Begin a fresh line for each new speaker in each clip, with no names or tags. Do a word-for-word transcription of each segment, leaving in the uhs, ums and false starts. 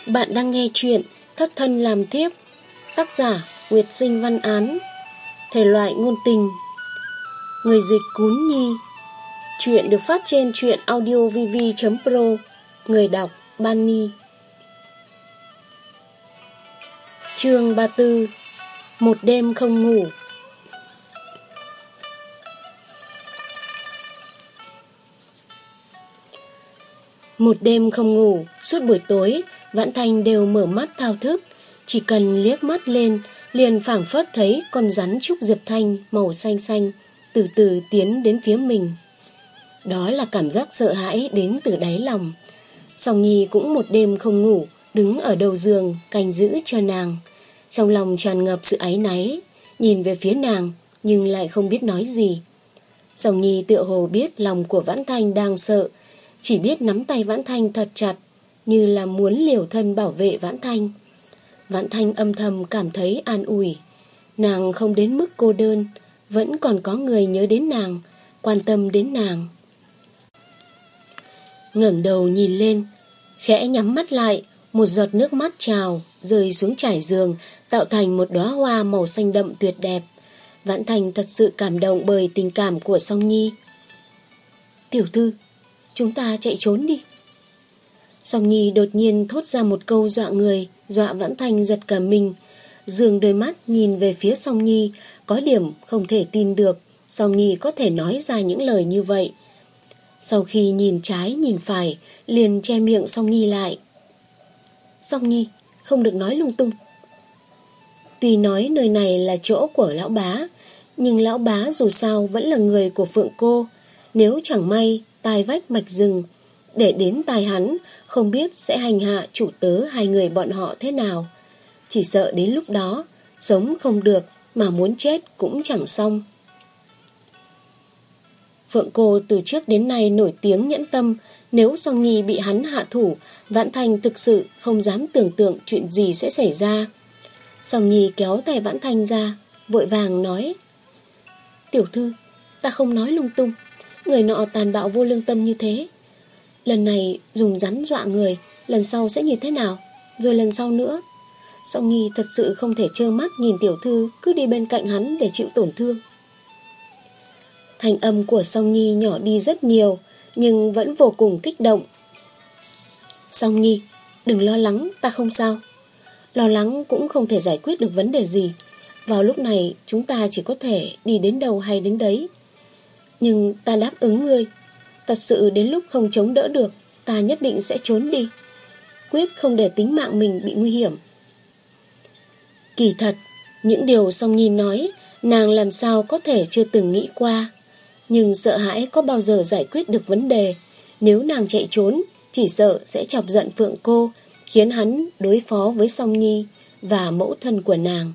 Bạn đang nghe chuyện Thất thân làm thiếp, tác giả Nguyệt Sinh Văn Án, thể loại ngôn tình, người dịch Cún Nhi. Chuyện được phát trên truyện audio vv chấm pro, người đọc Bani. Chương ba mươi tư. Một đêm không ngủ. Một đêm không ngủ, suốt buổi tối Vãn Thanh đều mở mắt thao thức. Chỉ cần liếc mắt lên liền phảng phất thấy con rắn trúc diệp thanh màu xanh xanh từ từ tiến đến phía mình. Đó là cảm giác sợ hãi đến từ đáy lòng. Song Nhi cũng một đêm không ngủ, đứng ở đầu giường canh giữ cho nàng. Trong lòng tràn ngập sự áy náy, nhìn về phía nàng nhưng lại không biết nói gì. Song Nhi tựa hồ biết lòng của Vãn Thanh đang sợ, chỉ biết nắm tay Vãn Thanh thật chặt, như là muốn liều thân bảo vệ Vãn Thanh. Vãn Thanh âm thầm cảm thấy an ủi. Nàng không đến mức cô đơn, vẫn còn có người nhớ đến nàng, quan tâm đến nàng. Ngẩng đầu nhìn lên, khẽ nhắm mắt lại, một giọt nước mắt trào rơi xuống trải giường, tạo thành một đóa hoa màu xanh đậm tuyệt đẹp. Vãn Thanh thật sự cảm động bởi tình cảm của Song Nhi. "Tiểu thư, chúng ta chạy trốn đi." Song Nhi đột nhiên thốt ra một câu dọa người, dọa Vãn Thanh giật cả mình. Dương đôi mắt nhìn về phía Song Nhi, có điểm không thể tin được Song Nhi có thể nói ra những lời như vậy. Sau khi nhìn trái nhìn phải, liền che miệng Song Nhi lại. "Song Nhi, không được nói lung tung." Tuy nói nơi này là chỗ của lão bá, nhưng lão bá dù sao vẫn là người của Phượng cô. Nếu chẳng may tai vách mạch rừng để đến tai hắn, không biết sẽ hành hạ chủ tớ hai người bọn họ thế nào. Chỉ sợ đến lúc đó sống không được, mà muốn chết cũng chẳng xong. Phượng cô từ trước đến nay nổi tiếng nhẫn tâm, nếu Song Nhi bị hắn hạ thủ, Vãn Thanh thực sự không dám tưởng tượng chuyện gì sẽ xảy ra. Song Nhi kéo tay Vãn Thanh ra, vội vàng nói: "Tiểu thư, ta không nói lung tung. Người nọ tàn bạo vô lương tâm như thế. Lần này dùng rắn dọa người, lần sau sẽ như thế nào, rồi lần sau nữa. Song Nhi thật sự không thể trơ mắt nhìn tiểu thư cứ đi bên cạnh hắn để chịu tổn thương." Thanh âm của Song Nhi nhỏ đi rất nhiều, nhưng vẫn vô cùng kích động. "Song Nhi, đừng lo lắng, ta không sao. Lo lắng cũng không thể giải quyết được vấn đề gì. Vào lúc này chúng ta chỉ có thể đi đến đâu hay đến đấy. Nhưng ta đáp ứng ngươi, thật sự đến lúc không chống đỡ được, ta nhất định sẽ trốn đi, quyết không để tính mạng mình bị nguy hiểm." Kỳ thật, những điều Song Nhi nói, nàng làm sao có thể chưa từng nghĩ qua. Nhưng sợ hãi có bao giờ giải quyết được vấn đề. Nếu nàng chạy trốn, chỉ sợ sẽ chọc giận Phượng cô, khiến hắn đối phó với Song Nhi và mẫu thân của nàng.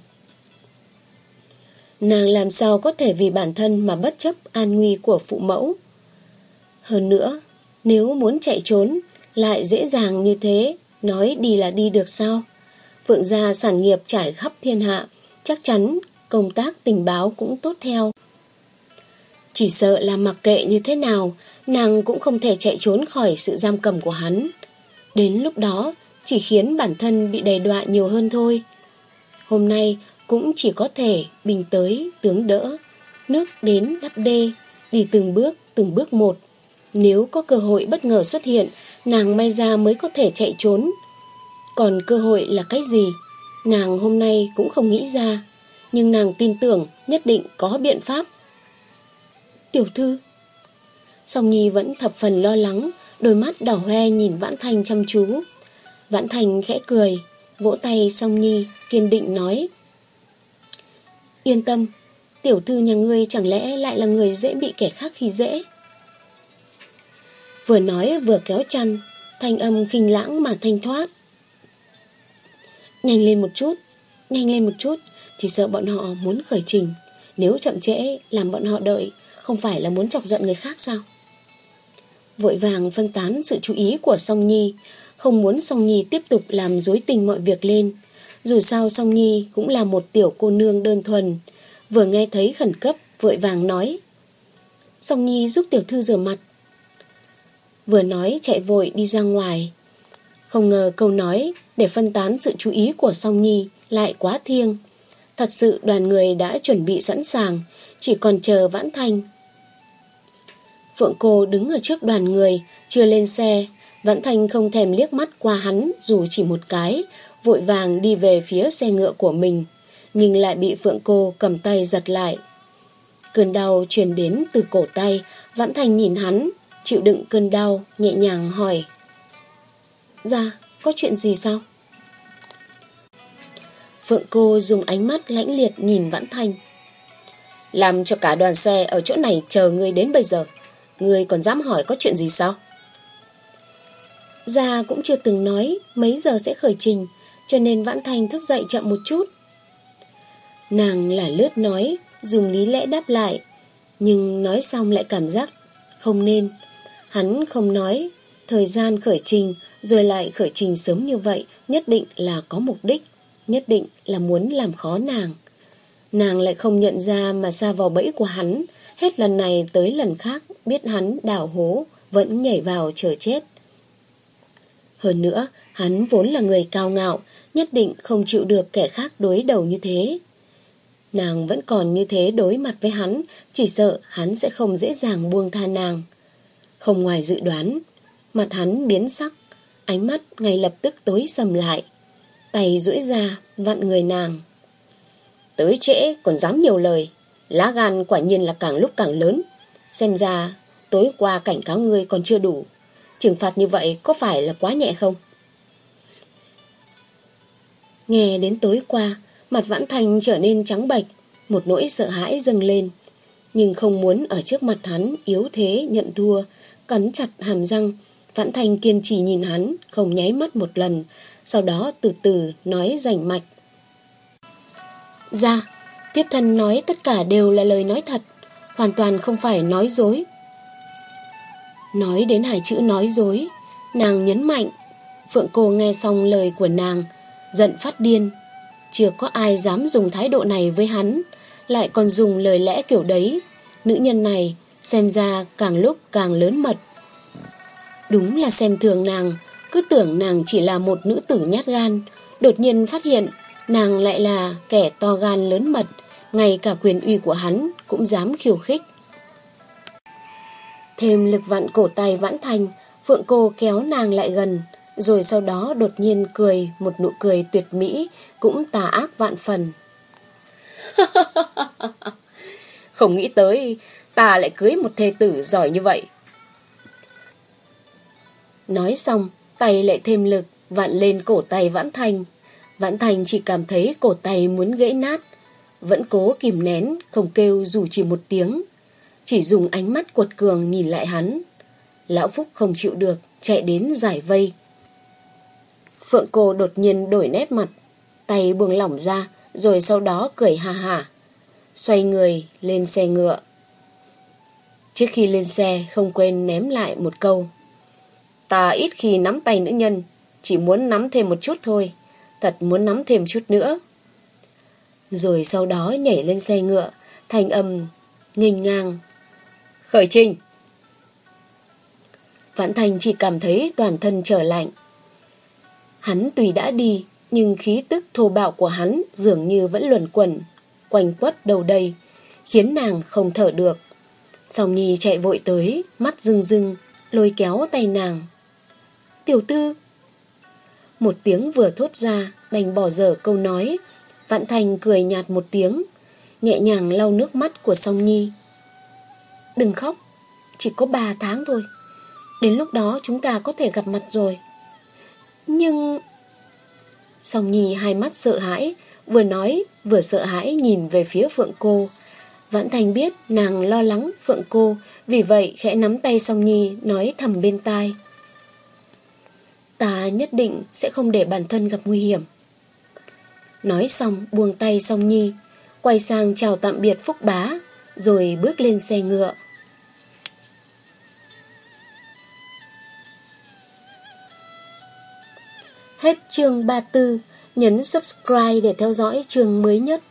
Nàng làm sao có thể vì bản thân mà bất chấp an nguy của phụ mẫu. Hơn nữa, nếu muốn chạy trốn lại dễ dàng như thế, nói đi là đi được sao? Phượng gia sản nghiệp trải khắp thiên hạ, chắc chắn công tác tình báo cũng tốt theo. Chỉ sợ là mặc kệ như thế nào, nàng cũng không thể chạy trốn khỏi sự giam cầm của hắn. Đến lúc đó chỉ khiến bản thân bị đầy đọa nhiều hơn thôi. Hôm nay cũng chỉ có thể bình tới tướng đỡ, nước đến đắp đê, đi từng bước từng bước một. Nếu có cơ hội bất ngờ xuất hiện, nàng may ra mới có thể chạy trốn. Còn cơ hội là cái gì, nàng hôm nay cũng không nghĩ ra. Nhưng nàng tin tưởng nhất định có biện pháp. "Tiểu thư." Song Nhi vẫn thập phần lo lắng, đôi mắt đỏ hoe nhìn Vãn Thanh chăm chú. Vãn Thanh khẽ cười, vỗ tay Song Nhi, kiên định nói: "Yên tâm, tiểu thư nhà ngươi chẳng lẽ lại là người dễ bị kẻ khác khi dễ." Vừa nói vừa kéo chăn, thanh âm khinh lãng mà thanh thoát: "Nhanh lên một chút, nhanh lên một chút, chỉ sợ bọn họ muốn khởi trình. Nếu chậm trễ làm bọn họ đợi, không phải là muốn chọc giận người khác sao?" Vội vàng phân tán sự chú ý của Song Nhi, không muốn Song Nhi tiếp tục làm rối tình mọi việc lên. Dù sao Song Nhi cũng là một tiểu cô nương đơn thuần. Vừa nghe thấy khẩn cấp, vội vàng nói: "Song Nhi giúp tiểu thư rửa mặt." Vừa nói chạy vội đi ra ngoài. Không ngờ câu nói để phân tán sự chú ý của Song Nhi lại quá thiêng. Thật sự đoàn người đã chuẩn bị sẵn sàng, chỉ còn chờ Vãn Thanh. Phượng Cô đứng ở trước đoàn người, chưa lên xe. Vãn Thanh không thèm liếc mắt qua hắn dù chỉ một cái, vội vàng đi về phía xe ngựa của mình, nhưng lại bị Phượng Cô cầm tay giật lại. Cơn đau truyền đến từ cổ tay. Vãn Thanh nhìn hắn, chịu đựng cơn đau, nhẹ nhàng hỏi: Dạ, có chuyện gì sao? Phượng Cô dùng ánh mắt lãnh liệt nhìn Vãn Thanh. Làm cho cả đoàn xe ở chỗ này chờ ngươi đến bây giờ, ngươi còn dám hỏi có chuyện gì sao? Dạ cũng chưa từng nói mấy giờ sẽ khởi trình, cho nên Vãn Thanh thức dậy chậm một chút. Nàng là lướt nói, dùng lý lẽ đáp lại, nhưng nói xong lại cảm giác không nên. Hắn không nói thời gian khởi trình, rồi lại khởi trình sớm như vậy, nhất định là có mục đích, nhất định là muốn làm khó nàng. Nàng lại không nhận ra mà sa vào bẫy của hắn, hết lần này tới lần khác biết hắn đào hố, vẫn nhảy vào chờ chết. Hơn nữa, hắn vốn là người cao ngạo, nhất định không chịu được kẻ khác đối đầu như thế. Nàng vẫn còn như thế đối mặt với hắn, chỉ sợ hắn sẽ không dễ dàng buông tha nàng. Không ngoài dự đoán, mặt hắn biến sắc, ánh mắt ngay lập tức tối sầm lại. Tay duỗi ra vặn người nàng. Tới trễ còn dám nhiều lời, lá gan quả nhiên là càng lúc càng lớn. Xem ra tối qua cảnh cáo ngươi còn chưa đủ, trừng phạt như vậy có phải là quá nhẹ không? Nghe đến tối qua, mặt Vãn Thanh trở nên trắng bệch, một nỗi sợ hãi dâng lên. Nhưng không muốn ở trước mặt hắn yếu thế nhận thua, cắn chặt hàm răng, Vãn Thanh kiên trì nhìn hắn, không nháy mắt một lần, sau đó từ từ nói rành mạch. Dạ, tiếp thân nói tất cả đều là lời nói thật, hoàn toàn không phải nói dối. Nói đến hai chữ nói dối, nàng nhấn mạnh. Phượng Cô nghe xong lời của nàng, giận phát điên. Chưa có ai dám dùng thái độ này với hắn, lại còn dùng lời lẽ kiểu đấy. Nữ nhân này xem ra càng lúc càng lớn mật. Đúng là xem thường nàng, cứ tưởng nàng chỉ là một nữ tử nhát gan, đột nhiên phát hiện nàng lại là kẻ to gan lớn mật, ngay cả quyền uy của hắn cũng dám khiêu khích. Thêm lực vặn cổ tay Vãn Thanh, Phượng Cô kéo nàng lại gần, rồi sau đó đột nhiên cười một nụ cười tuyệt mỹ, cũng tà ác vạn phần. Không nghĩ tới ta lại cưới một thê tử giỏi như vậy. Nói xong, tay lại thêm lực vặn lên cổ tay Vãn Thanh. Vãn Thanh chỉ cảm thấy cổ tay muốn gãy nát, vẫn cố kìm nén, không kêu dù chỉ một tiếng, chỉ dùng ánh mắt quật cường nhìn lại hắn. Lão Phúc không chịu được, chạy đến giải vây. Phượng Cô đột nhiên đổi nét mặt, tay buông lỏng ra, rồi sau đó cười ha hả, xoay người lên xe ngựa. Trước khi lên xe không quên ném lại một câu: Ta ít khi nắm tay nữ nhân, chỉ muốn nắm thêm một chút thôi, thật muốn nắm thêm chút nữa. Rồi sau đó nhảy lên xe ngựa, thanh âm nghênh ngang: Khởi trình. Vãn Thanh chỉ cảm thấy toàn thân trở lạnh. Hắn tuy đã đi, nhưng khí tức thô bạo của hắn dường như vẫn luẩn quẩn quanh quất đầu đây, khiến nàng không thở được. Song Nhi chạy vội tới, mắt rưng rưng, lôi kéo tay nàng. Tiểu tư. Một tiếng vừa thốt ra, đành bỏ dở câu nói. Vãn Thanh cười nhạt một tiếng, nhẹ nhàng lau nước mắt của Song Nhi. Đừng khóc, chỉ có ba tháng thôi, đến lúc đó chúng ta có thể gặp mặt rồi. Nhưng... Song Nhi hai mắt sợ hãi, vừa nói vừa sợ hãi nhìn về phía Phượng Cô. Vãn Thanh biết nàng lo lắng Phượng Cô, vì vậy khẽ nắm tay Song Nhi nói thầm bên tai: Ta nhất định sẽ không để bản thân gặp nguy hiểm. Nói xong buông tay Song Nhi, quay sang chào tạm biệt Phúc Bá, rồi bước lên xe ngựa. Hết chương ba mươi tư, nhấn subscribe để theo dõi chương mới nhất.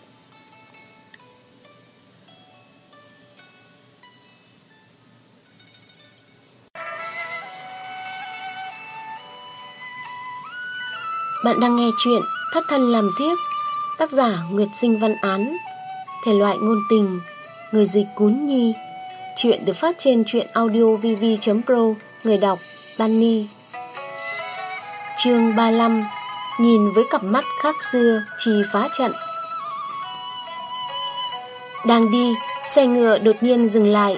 Bạn đang nghe chuyện Thất Thân Làm Thiếp, tác giả Nguyệt Sinh Văn Án, thể loại ngôn tình, người dịch Cún Nhi. Chuyện được phát trên truyện audio vv chấm pro, người đọc Bunny. Chương ba mươi lăm. Nhìn với cặp mắt khác xưa, Chi phá trận. Đang đi, xe ngựa đột nhiên dừng lại.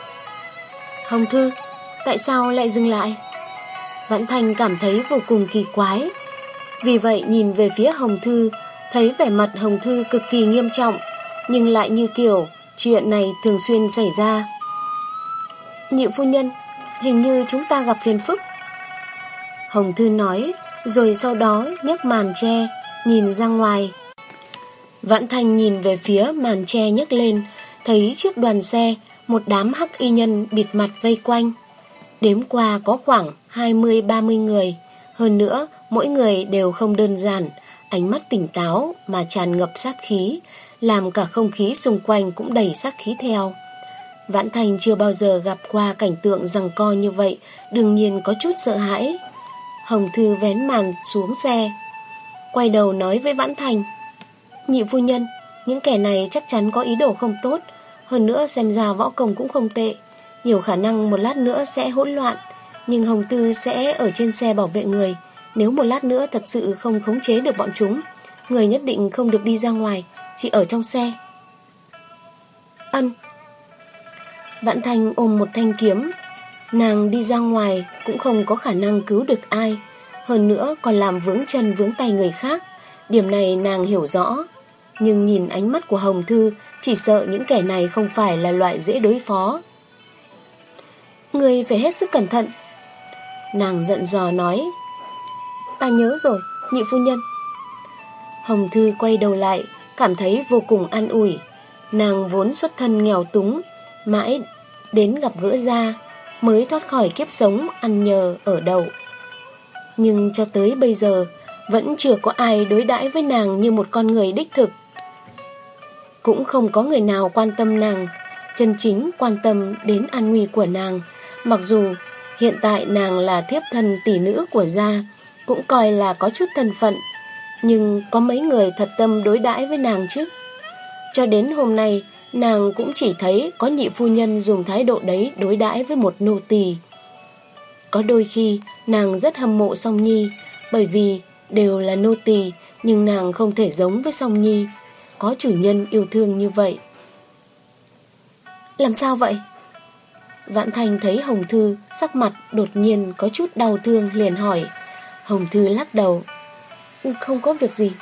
Hồng Thư, tại sao lại dừng lại? Vãn Thanh cảm thấy vô cùng kỳ quái. Vì vậy nhìn về phía Hồng Thư, thấy vẻ mặt Hồng Thư cực kỳ nghiêm trọng, nhưng lại như kiểu chuyện này thường xuyên xảy ra. Nhị phu nhân, hình như chúng ta gặp phiền phức. Hồng Thư nói, rồi sau đó nhấc màn che, nhìn ra ngoài. Vãn Thanh nhìn về phía màn che nhấc lên, thấy trước đoàn xe một đám hắc y nhân bịt mặt vây quanh. Đếm qua có khoảng hai mươi ba mươi người. Hơn nữa, mỗi người đều không đơn giản, ánh mắt tỉnh táo mà tràn ngập sát khí, làm cả không khí xung quanh cũng đầy sát khí theo. Vãn Thanh chưa bao giờ gặp qua cảnh tượng giằng co như vậy, đương nhiên có chút sợ hãi. Hồng Thư vén màn xuống xe, quay đầu nói với Vãn Thanh, nhị phu nhân, những kẻ này chắc chắn có ý đồ không tốt. Hơn nữa xem ra võ công cũng không tệ, nhiều khả năng một lát nữa sẽ hỗn loạn. Nhưng Hồng Tư sẽ ở trên xe bảo vệ người. Nếu một lát nữa thật sự không khống chế được bọn chúng, người nhất định không được đi ra ngoài, chỉ ở trong xe. Ân. Vãn Thanh ôm một thanh kiếm. Nàng đi ra ngoài cũng không có khả năng cứu được ai, hơn nữa còn làm vướng chân vướng tay người khác. Điểm này nàng hiểu rõ. Nhưng nhìn ánh mắt của Hồng Thư, chỉ sợ những kẻ này không phải là loại dễ đối phó. Người phải hết sức cẩn thận. Nàng giận dò nói. Ta nhớ rồi, nhị phu nhân. Hồng Thư quay đầu lại, cảm thấy vô cùng an ủi. Nàng vốn xuất thân nghèo túng, mãi đến gặp gỡ Gia mới thoát khỏi kiếp sống ăn nhờ ở đậu. Nhưng cho tới bây giờ vẫn chưa có ai đối đãi với nàng như một con người đích thực. Cũng không có người nào quan tâm nàng, chân chính quan tâm đến an nguy của nàng. Mặc dù hiện tại nàng là thiếp thân tỷ nữ của Gia, cũng coi là có chút thân phận, nhưng có mấy người thật tâm đối đãi với nàng chứ? Cho đến hôm nay, nàng cũng chỉ thấy có nhị phu nhân dùng thái độ đấy đối đãi với một nô tỳ. Có đôi khi nàng rất hâm mộ Song Nhi, bởi vì đều là nô tỳ, nhưng nàng không thể giống với Song Nhi, có chủ nhân yêu thương như vậy. Làm sao vậy? Vãn Thanh thấy Hồng Thư sắc mặt đột nhiên có chút đau thương, liền hỏi. Hồng Thư lắc đầu, không có việc gì.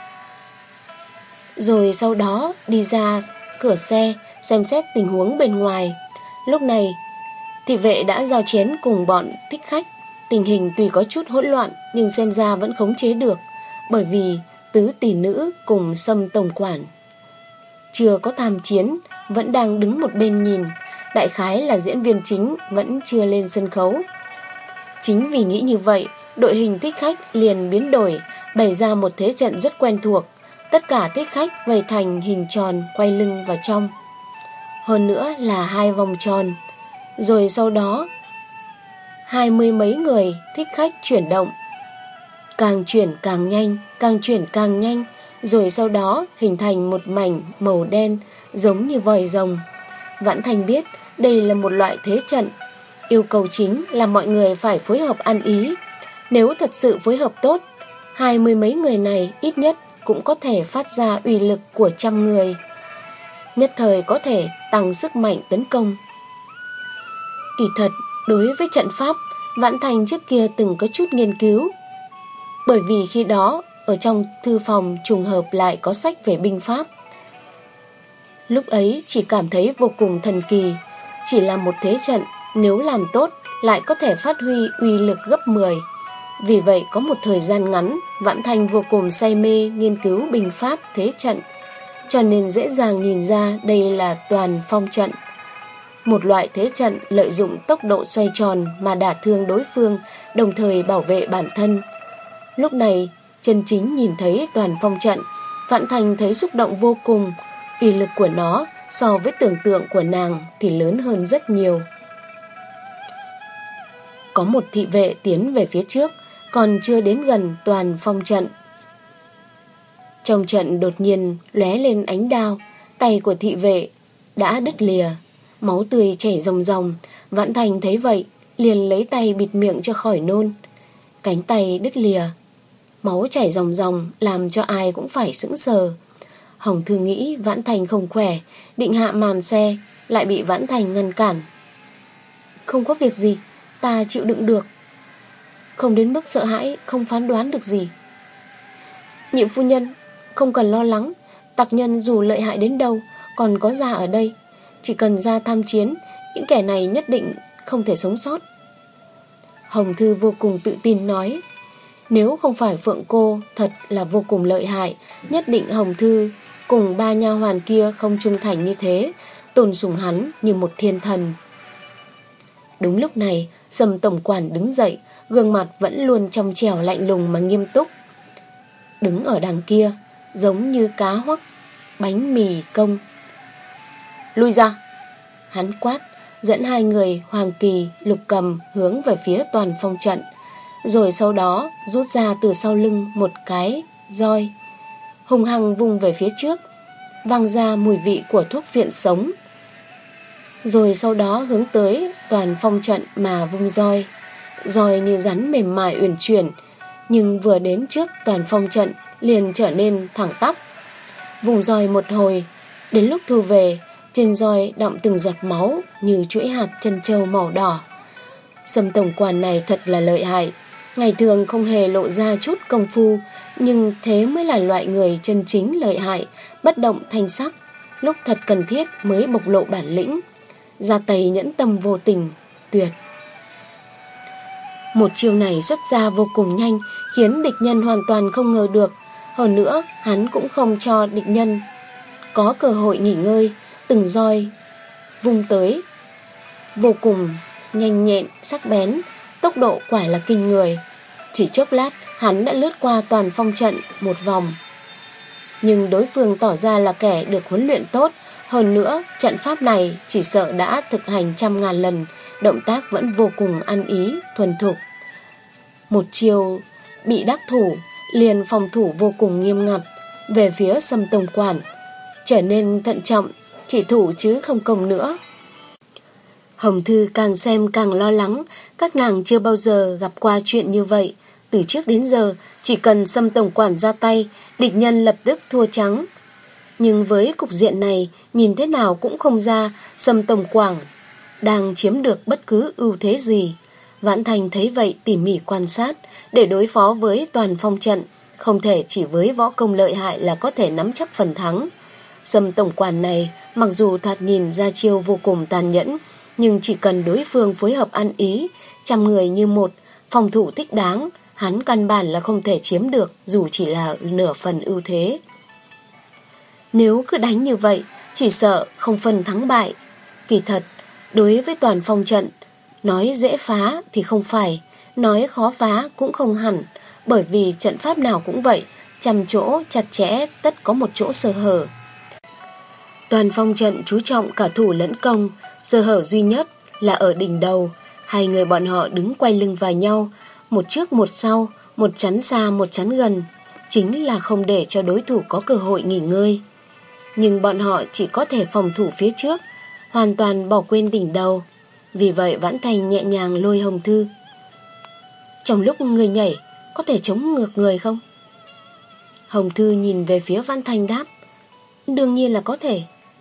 Rồi sau đó đi ra cửa xe, xem xét tình huống bên ngoài. Lúc này thị vệ đã giao chiến cùng bọn thích khách. Tình hình tuy có chút hỗn loạn, nhưng xem ra vẫn khống chế được, bởi vì tứ tỷ nữ cùng Sâm tổng quản chưa có tham chiến, vẫn đang đứng một bên nhìn. Đại khái là diễn viên chính vẫn chưa lên sân khấu. Chính vì nghĩ như vậy, đội hình thích khách liền biến đổi, bày ra một thế trận rất quen thuộc. Tất cả thích khách vây thành hình tròn, quay lưng vào trong. Hơn nữa là hai vòng tròn. Rồi sau đó hai mươi mấy người thích khách chuyển động, càng chuyển càng nhanh, càng chuyển càng nhanh. Rồi sau đó hình thành một mảnh màu đen giống như vòi rồng. Vãn Thanh biết đây là một loại thế trận. Yêu cầu chính là mọi người phải phối hợp ăn ý. Nếu thật sự phối hợp tốt, hai mươi mấy người này ít nhất cũng có thể phát ra uy lực của trăm người, nhất thời có thể tăng sức mạnh tấn công. Kỳ thật, đối với trận pháp, Vãn Thanh trước kia từng có chút nghiên cứu. Bởi vì khi đó, ở trong thư phòng trùng hợp lại có sách về binh pháp. Lúc ấy chỉ cảm thấy vô cùng thần kỳ. Chỉ là một thế trận, nếu làm tốt lại có thể phát huy uy lực gấp mười. Vì vậy có một thời gian ngắn, Vãn Thanh vô cùng say mê nghiên cứu binh pháp thế trận, cho nên dễ dàng nhìn ra đây là toàn phong trận. Một loại thế trận lợi dụng tốc độ xoay tròn mà đả thương đối phương, đồng thời bảo vệ bản thân. Lúc này chân chính nhìn thấy toàn phong trận, Vãn Thanh thấy xúc động vô cùng. Uy lực của nó so với tưởng tượng của nàng thì lớn hơn rất nhiều. Có một thị vệ tiến về phía trước, còn chưa đến gần toàn phong trận, Trong trận đột nhiên lóe lên ánh đao, tay của thị vệ đã đứt lìa, máu tươi chảy ròng ròng. Vãn Thành thấy vậy liền lấy tay bịt miệng cho khỏi nôn. Cánh tay đứt lìa, máu chảy ròng ròng làm cho ai cũng phải sững sờ. Hồng Thư nghĩ Vãn Thành không khỏe, định hạ màn xe, lại bị Vãn Thành ngăn cản. Không có việc gì, ta chịu đựng được. Không đến mức sợ hãi, không phán đoán được gì. Nhị phu nhân, không cần lo lắng. Tặc nhân dù lợi hại đến đâu còn có gia ở đây. Chỉ cần ra tham chiến, những kẻ này nhất định không thể sống sót. Hồng Thư vô cùng tự tin nói. Nếu không phải Phượng cô thật là vô cùng lợi hại, nhất định Hồng Thư cùng ba nha hoàn kia không trung thành như thế, tôn sùng hắn như một thiên thần. Đúng lúc này, Sầm tổng quản đứng dậy, gương mặt vẫn luôn trong trẻo lạnh lùng mà nghiêm túc. Đứng ở đằng kia, giống như cá hoắc bánh mì công. Lui ra! Hắn quát, dẫn hai người Hoàng Kỳ, Lục Cầm hướng về phía Toàn Phong trận, rồi sau đó rút ra từ sau lưng một cái roi, hung hăng vung về phía trước, vang ra mùi vị của thuốc viện sống. Rồi sau đó hướng tới Toàn Phong trận mà vung roi. Roi như rắn mềm mại uyển chuyển, nhưng vừa đến trước Toàn Phong trận liền trở nên thẳng tắp. Vùng roi một hồi, đến lúc thu về, trên roi đọng từng giọt máu như chuỗi hạt trân châu màu đỏ. Sầm tổng quản này thật là lợi hại, ngày thường không hề lộ ra chút công phu, nhưng thế mới là loại người chân chính lợi hại, bất động thanh sắc, lúc thật cần thiết mới bộc lộ bản lĩnh. Ra tay nhẫn tâm vô tình, tuyệt. Một chiêu này xuất ra vô cùng nhanh, khiến địch nhân hoàn toàn không ngờ được. Hơn nữa, hắn cũng không cho địch nhân có cơ hội nghỉ ngơi, từng roi vung tới vô cùng nhanh nhẹn, sắc bén, tốc độ quả là kinh người. Chỉ chốc lát, hắn đã lướt qua Toàn Phong trận một vòng. Nhưng đối phương tỏ ra là kẻ được huấn luyện tốt, hơn nữa trận pháp này chỉ sợ đã thực hành trăm ngàn lần, động tác vẫn vô cùng ăn ý, thuần thục. Một chiều bị đắc thủ, liền phòng thủ vô cùng nghiêm ngặt. Về phía Sầm tổng quản trở nên thận trọng, chỉ thủ chứ không công nữa. Hồng Thư càng xem càng lo lắng, các nàng chưa bao giờ gặp qua chuyện như vậy. Từ trước đến giờ, chỉ cần Sầm tổng quản ra tay, địch nhân lập tức thua trắng. Nhưng với cục diện này, nhìn thế nào cũng không ra Sầm tổng quản đang chiếm được bất cứ ưu thế gì. Vãn Thành thấy vậy tỉ mỉ quan sát, để đối phó với Toàn Phong trận, không thể chỉ với võ công lợi hại là có thể nắm chắc phần thắng. Sầm tổng quản này mặc dù thoạt nhìn ra chiêu vô cùng tàn nhẫn, nhưng chỉ cần đối phương phối hợp ăn ý, trăm người như một, phòng thủ thích đáng, hắn căn bản là không thể chiếm được dù chỉ là nửa phần ưu thế. Nếu cứ đánh như vậy, chỉ sợ không phân thắng bại. Kỳ thật, đối với Toàn Phong trận, nói dễ phá thì không phải, nói khó phá cũng không hẳn, bởi vì trận pháp nào cũng vậy, trăm chỗ chặt chẽ tất có một chỗ sơ hở. Toàn Phong trận chú trọng cả thủ lẫn công, sơ hở duy nhất là ở đỉnh đầu. Hai người bọn họ đứng quay lưng vào nhau, một trước một sau, một chắn xa một chắn gần, chính là không để cho đối thủ có cơ hội nghỉ ngơi. Nhưng bọn họ chỉ có thể phòng thủ phía trước, hoàn toàn bỏ quên đỉnh đầu. Vì vậy Vãn Thành nhẹ nhàng lôi Hồng Thư. Trong lúc người nhảy, có thể chống ngược người không? Hồng Thư nhìn về phía Vãn Thành đáp. Đương nhiên là có thể.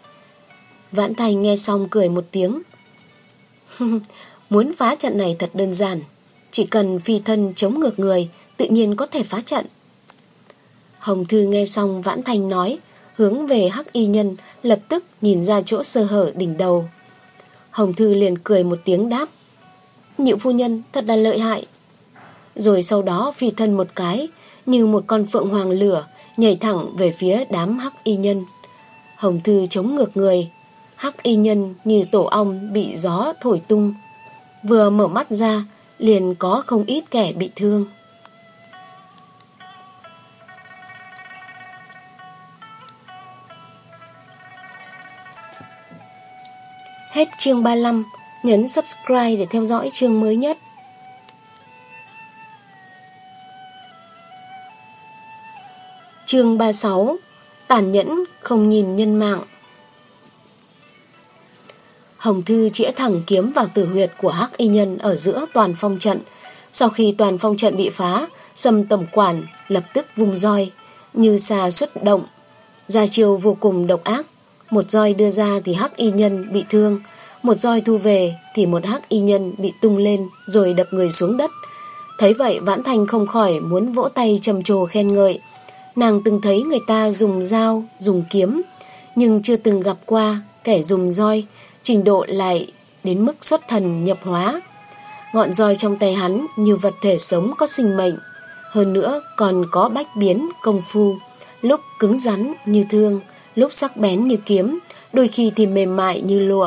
Vãn Thành nghe xong cười một tiếng. Muốn phá trận này thật đơn giản, chỉ cần phi thân chống ngược người, tự nhiên có thể phá trận. Hồng Thư nghe xong Vãn Thành nói, hướng về Hắc Y Nhân, lập tức nhìn ra chỗ sơ hở đỉnh đầu. Hồng Thư liền cười một tiếng đáp. Nhị phu nhân thật là lợi hại. Rồi sau đó phi thân một cái, như một con phượng hoàng lửa, nhảy thẳng về phía đám Hắc Y Nhân. Hồng Thư chống ngược người, Hắc Y Nhân như tổ ong bị gió thổi tung, vừa mở mắt ra liền có không ít kẻ bị thương. Hết chương ba mươi lăm, nhấn subscribe để theo dõi chương mới nhất. Chương ba mươi sáu. Tàn nhẫn không nhìn nhân mạng. Hồng Thư chĩa thẳng kiếm vào tử huyệt của Hắc Y Nhân ở giữa toàn phong trận. Sau khi toàn phong trận bị phá, Sâm tổng quản lập tức vung roi như xà xuất động, ra chiêu vô cùng độc ác. Một roi đưa ra thì Hắc Y Nhân bị thương, một roi thu về thì một Hắc Y Nhân bị tung lên rồi đập người xuống đất. Thấy vậy, Vãn Thành không khỏi muốn vỗ tay trầm trồ khen ngợi. Nàng từng thấy người ta dùng dao, dùng kiếm, nhưng chưa từng gặp qua kẻ dùng roi, trình độ lại đến mức xuất thần nhập hóa. Ngọn roi trong tay hắn như vật thể sống có sinh mệnh, hơn nữa còn có bách biến công phu, lúc cứng rắn như thương, lúc sắc bén như kiếm, đôi khi thì mềm mại như lụa.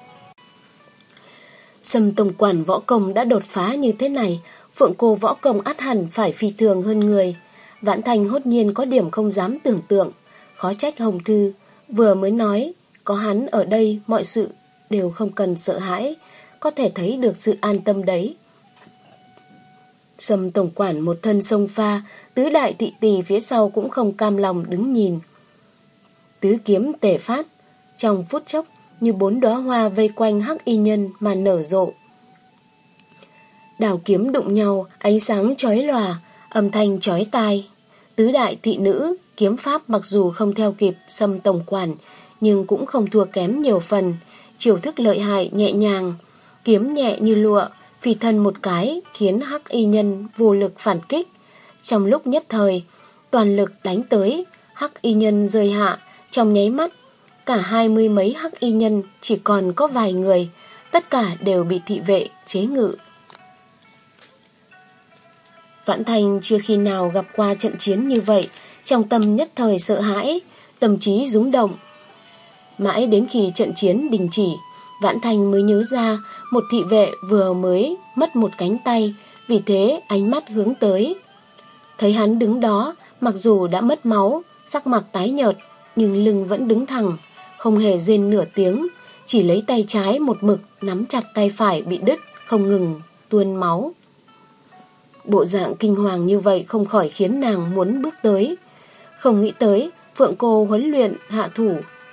Sâm tổng quản võ công đã đột phá như thế này, Phượng Cô võ công ắt hẳn phải phi thường hơn người. Vãn Thành hốt nhiên có điểm không dám tưởng tượng. Khó trách Hồng Thư vừa mới nói có hắn ở đây mọi sự đều không cần sợ hãi, có thể thấy được sự an tâm đấy. Sâm tổng quản một thân sông pha, tứ đại thị tỳ phía sau cũng không cam lòng đứng nhìn. Tứ kiếm tề phát, trong phút chốc như bốn đóa hoa vây quanh Hắc Y Nhân mà nở rộ. Đào kiếm đụng nhau, ánh sáng chói lòa, âm thanh chói tai. Tứ đại thị nữ kiếm pháp mặc dù không theo kịp Sâm tổng quản, nhưng cũng không thua kém nhiều phần. Chiêu thức lợi hại nhẹ nhàng, kiếm nhẹ như lụa, phi thân một cái khiến Hắc Y Nhân vô lực phản kích. Trong lúc nhất thời, toàn lực đánh tới, Hắc Y Nhân rơi hạ, trong nháy mắt, cả hai mươi mấy Hắc Y Nhân chỉ còn có vài người, tất cả đều bị thị vệ chế ngự. Vãn Thành chưa khi nào gặp qua trận chiến như vậy, trong tâm nhất thời sợ hãi, tâm trí rúng động. Mãi đến khi trận chiến đình chỉ, Vãn Thành mới nhớ ra một thị vệ vừa mới mất một cánh tay, vì thế ánh mắt hướng tới. Thấy hắn đứng đó, mặc dù đã mất máu, sắc mặt tái nhợt, nhưng lưng vẫn đứng thẳng, không hề rên nửa tiếng, chỉ lấy tay trái một mực nắm chặt tay phải bị đứt, không ngừng tuôn máu. Bộ dạng kinh hoàng như vậy không khỏi khiến nàng muốn bước tới. Không nghĩ tới Phượng Cô huấn luyện hạ thủ.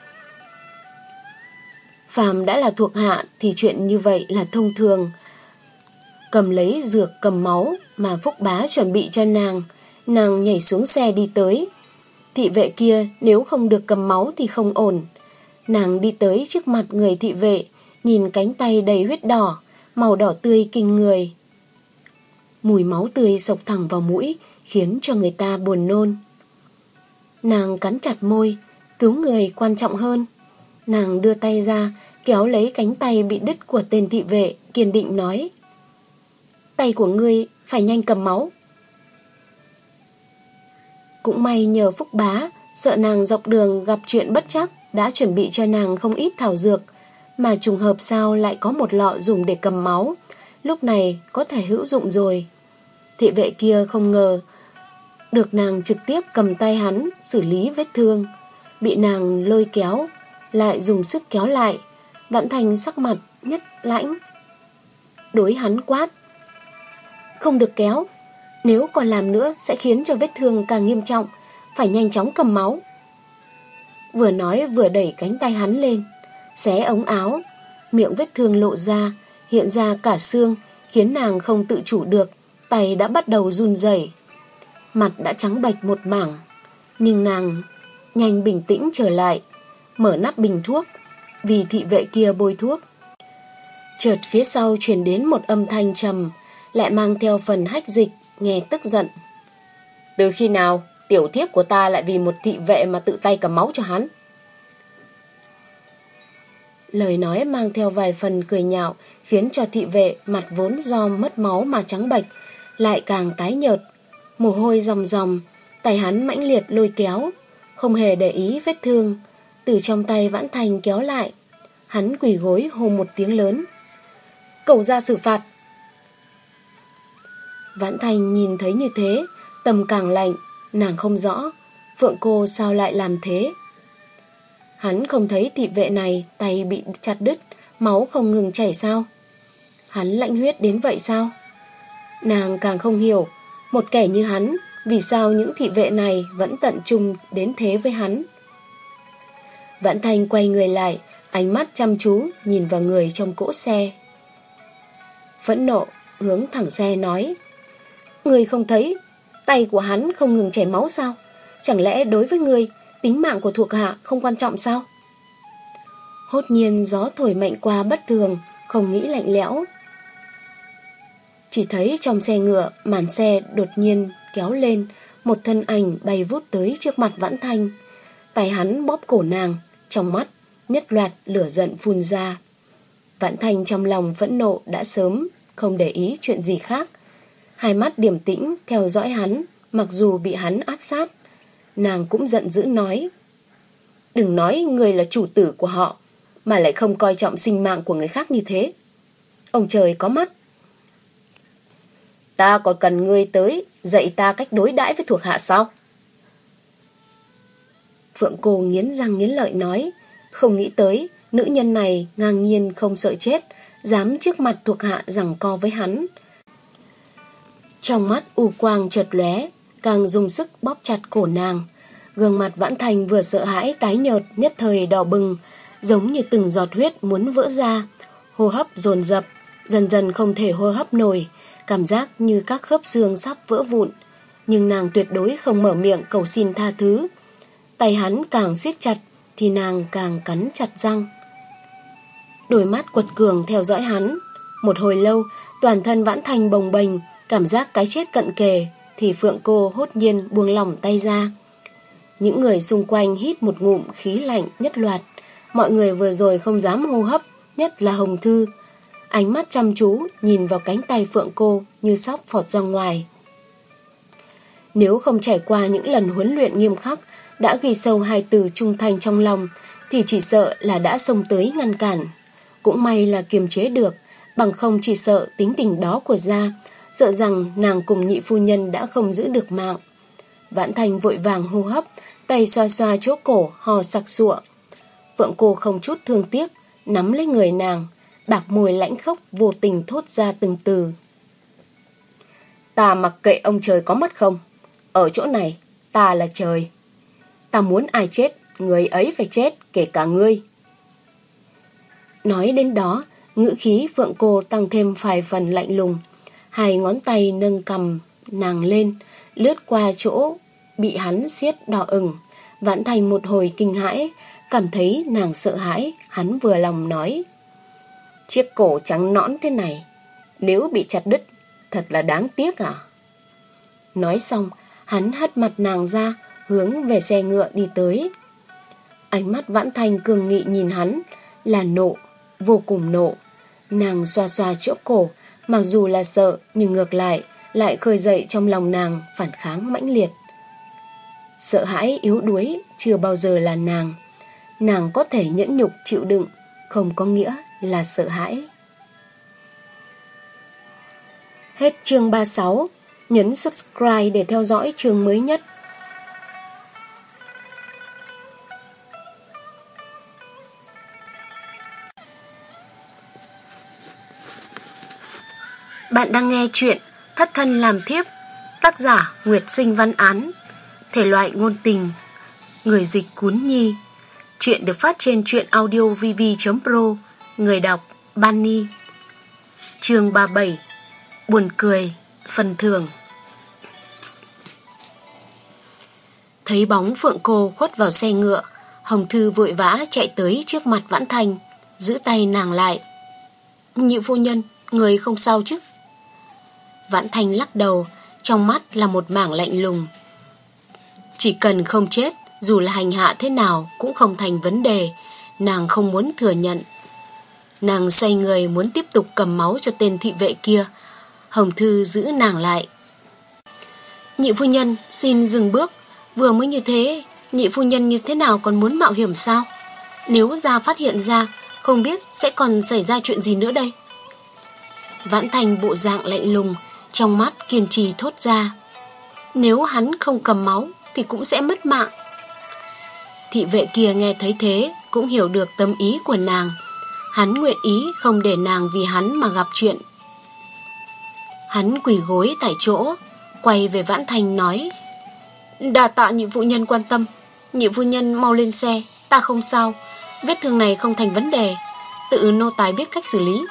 Phàm đã là thuộc hạ thì chuyện như vậy là thông thường. Cầm lấy dược cầm máu mà Phúc Bá chuẩn bị cho nàng, nàng nhảy xuống xe đi tới. Thị vệ kia nếu không được cầm máu thì không ổn. Nàng đi tới trước mặt người thị vệ, nhìn cánh tay đầy huyết đỏ, màu đỏ tươi kinh người. Mùi máu tươi xộc thẳng vào mũi, khiến cho người ta buồn nôn. Nàng cắn chặt môi, cứu người quan trọng hơn. Nàng đưa tay ra, kéo lấy cánh tay bị đứt của tên thị vệ, kiên định nói: tay của ngươi phải nhanh cầm máu. Cũng may nhờ Phúc Bá, sợ nàng dọc đường gặp chuyện bất trắc, đã chuẩn bị cho nàng không ít thảo dược, mà trùng hợp sao lại có một lọ dùng để cầm máu, lúc này có thể hữu dụng rồi. Thị vệ kia không ngờ được nàng trực tiếp cầm tay hắn xử lý vết thương, bị nàng lôi kéo, lại dùng sức kéo lại. Vãn Thành sắc mặt nhất lãnh, đối hắn quát: không được kéo, nếu còn làm nữa sẽ khiến cho vết thương càng nghiêm trọng, phải nhanh chóng cầm máu. Vừa nói vừa đẩy cánh tay hắn lên, xé ống áo, miệng vết thương lộ ra, hiện ra cả xương, khiến nàng không tự chủ được, tay đã bắt đầu run rẩy, mặt đã trắng bệch một mảng. Nhưng nàng nhanh bình tĩnh trở lại, mở nắp bình thuốc, vì thị vệ kia bôi thuốc. Chợt phía sau truyền đến một âm thanh trầm, lại mang theo phần hách dịch, nghe tức giận: từ khi nào tiểu thiếp của ta lại vì một thị vệ mà tự tay cầm máu cho hắn? Lời nói mang theo vài phần cười nhạo, khiến cho thị vệ mặt vốn do mất máu mà trắng bệch lại càng tái nhợt, mồ hôi ròng ròng. Tay hắn mãnh liệt lôi kéo, không hề để ý vết thương, từ trong tay Vãn Thành kéo lại. Hắn quỳ gối hô một tiếng lớn: cầu ra xử phạt. Vãn Thành nhìn thấy như thế, tâm càng lạnh. Nàng không rõ Phượng Cô sao lại làm thế. Hắn không thấy thị vệ này tay bị chặt đứt, máu không ngừng chảy sao? Hắn lãnh huyết đến vậy sao? Nàng càng không hiểu, một kẻ như hắn vì sao những thị vệ này vẫn tận trung đến thế với hắn. Vãn Thanh quay người lại, ánh mắt chăm chú nhìn vào người trong cỗ xe. Phẫn nộ hướng thẳng xe nói: Người không thấy tay của hắn không ngừng chảy máu sao? Chẳng lẽ đối với người, tính mạng của thuộc hạ không quan trọng sao? Hốt nhiên gió thổi mạnh qua bất thường, không nghĩ lạnh lẽo. Chỉ thấy trong xe ngựa, màn xe đột nhiên kéo lên, một thân ảnh bay vút tới trước mặt Vãn Thanh. Tay hắn bóp cổ nàng, trong mắt nhất loạt lửa giận phun ra. Vãn Thanh trong lòng phẫn nộ đã sớm không để ý chuyện gì khác, hai mắt điềm tĩnh theo dõi hắn. Mặc dù bị hắn áp sát, nàng cũng giận dữ nói: Đừng nói người là chủ tử của họ mà lại không coi trọng sinh mạng của người khác như thế. Ông trời có mắt. Ta còn cần ngươi tới dạy ta cách đối đãi với thuộc hạ sao? Phượng Cô nghiến răng nghiến lợi nói, không nghĩ tới nữ nhân này ngang nhiên không sợ chết, dám trước mặt thuộc hạ giằng co với hắn. Trong mắt u quang chợt lóe, càng dùng sức bóp chặt cổ nàng. Gương mặt Vãn Thanh vừa sợ hãi tái nhợt, nhất thời đỏ bừng, giống như từng giọt huyết muốn vỡ ra. Hô hấp dồn dập, dần dần không thể hô hấp nổi, cảm giác như các khớp xương sắp vỡ vụn. Nhưng nàng tuyệt đối không mở miệng cầu xin tha thứ. Tay hắn càng siết chặt thì nàng càng cắn chặt răng. Đôi mắt quật cường theo dõi hắn. Một hồi lâu, toàn thân Vãn Thanh bồng bềnh, cảm giác cái chết cận kề, thì Phượng Cô hốt nhiên buông lỏng tay ra. Những người xung quanh hít một ngụm khí lạnh nhất loạt. Mọi người vừa rồi không dám hô hấp, nhất là Hồng Thư. Ánh mắt chăm chú nhìn vào cánh tay Phượng Cô như sắp phọt ra ngoài. Nếu không trải qua những lần huấn luyện nghiêm khắc, đã ghi sâu hai từ trung thành trong lòng, thì chỉ sợ là đã xông tới ngăn cản. Cũng may là kiềm chế được, bằng không chỉ sợ tính tình đó của gia, sợ rằng nàng cùng nhị phu nhân đã không giữ được mạng. Vãn Thanh vội vàng hô hấp, tay xoa xoa chỗ cổ, hò sặc sụa. Phượng Cô không chút thương tiếc, nắm lấy người nàng, bạc môi lãnh khốc vô tình thốt ra từng từ. Ta mặc kệ ông trời có mắt không, ở chỗ này ta là trời. Ta muốn ai chết, người ấy phải chết, kể cả ngươi. Nói đến đó, ngữ khí Phượng Cô tăng thêm vài phần lạnh lùng. Hai ngón tay nâng cằm nàng lên, lướt qua chỗ bị hắn siết đỏ ửng. Vãn Thanh một hồi kinh hãi, cảm thấy nàng sợ hãi. Hắn vừa lòng nói: Chiếc cổ trắng nõn thế này, nếu bị chặt đứt, thật là đáng tiếc à? Nói xong, hắn hất mặt nàng ra, hướng về xe ngựa đi tới. Ánh mắt Vãn Thanh cường nghị nhìn hắn, là nộ, vô cùng nộ. Nàng xoa xoa chỗ cổ, mặc dù là sợ, nhưng ngược lại lại khơi dậy trong lòng nàng phản kháng mãnh liệt. Sợ hãi yếu đuối chưa bao giờ là nàng. Nàng có thể nhẫn nhục chịu đựng, không có nghĩa là sợ hãi. Hết chương ba mươi sáu. Nhấn subscribe để theo dõi chương mới nhất. Bạn đang nghe chuyện Thất Thân Làm Thiếp, tác giả Nguyệt Sinh Văn Án, thể loại ngôn tình, người dịch Cún Nhi. Chuyện được phát trên truyện audio vê vê chấm pro, người đọc Bunny. Chương ba mươi bảy. Buồn cười, phần thưởng. Thấy bóng Phượng Cô khuất vào xe ngựa, Hồng Thư vội vã chạy tới trước mặt Vãn Thanh, giữ tay nàng lại. Nhị phu nhân, người không sao chứ? Vãn Thanh lắc đầu, trong mắt là một mảng lạnh lùng. Chỉ cần không chết, dù là hành hạ thế nào cũng không thành vấn đề. Nàng không muốn thừa nhận. Nàng xoay người muốn tiếp tục cầm máu cho tên thị vệ kia. Hồng Thư giữ nàng lại. Nhị phu nhân, xin dừng bước. Vừa mới như thế, nhị phu nhân như thế nào còn muốn mạo hiểm sao? Nếu gia phát hiện ra, không biết sẽ còn xảy ra chuyện gì nữa đây. Vãn Thanh bộ dạng lạnh lùng, trong mắt kiên trì thốt ra. Nếu hắn không cầm máu thì cũng sẽ mất mạng. Thị vệ kia nghe thấy thế cũng hiểu được tâm ý của nàng. Hắn nguyện ý không để nàng vì hắn mà gặp chuyện. Hắn quỳ gối tại chỗ, quay về Vãn Thành nói: Đa tạ nhị phu nhân quan tâm. Nhị phu nhân mau lên xe, ta không sao. Vết thương này không thành vấn đề, tự nô tài biết cách xử lý.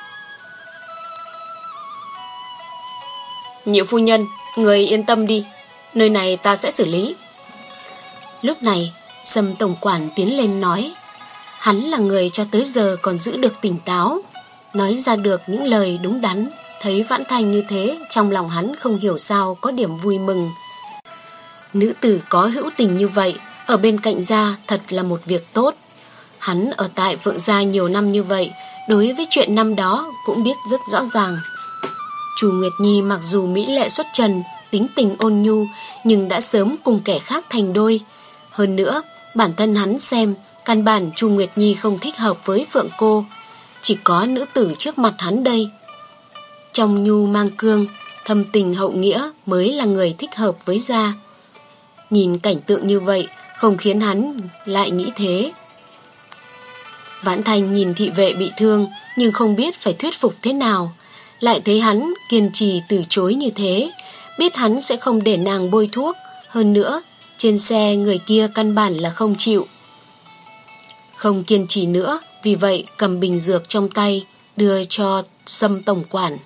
Nhị phu nhân, người yên tâm đi, nơi này ta sẽ xử lý. Lúc này Sâm tổng quản tiến lên nói. Hắn là người cho tới giờ còn giữ được tỉnh táo, nói ra được những lời đúng đắn. Thấy Vãn Thành như thế, trong lòng hắn không hiểu sao có điểm vui mừng. Nữ tử có hữu tình như vậy ở bên cạnh gia thật là một việc tốt. Hắn ở tại Phượng gia nhiều năm như vậy, đối với chuyện năm đó cũng biết rất rõ ràng. Chu Nguyệt Nhi mặc dù mỹ lệ xuất trần, tính tình ôn nhu, nhưng đã sớm cùng kẻ khác thành đôi. Hơn nữa, bản thân hắn xem, căn bản Chu Nguyệt Nhi không thích hợp với Phượng cô. Chỉ có nữ tử trước mặt hắn đây, trong nhu mang cương, thâm tình hậu nghĩa mới là người thích hợp với gia. Nhìn cảnh tượng như vậy không khiến hắn lại nghĩ thế. Vãn Thành nhìn thị vệ bị thương nhưng không biết phải thuyết phục thế nào. Lại thấy hắn kiên trì từ chối như thế, biết hắn sẽ không để nàng bôi thuốc. Hơn nữa, trên xe người kia căn bản là không chịu. Không kiên trì nữa, vì vậy cầm bình dược trong tay đưa cho Sâm tổng quản.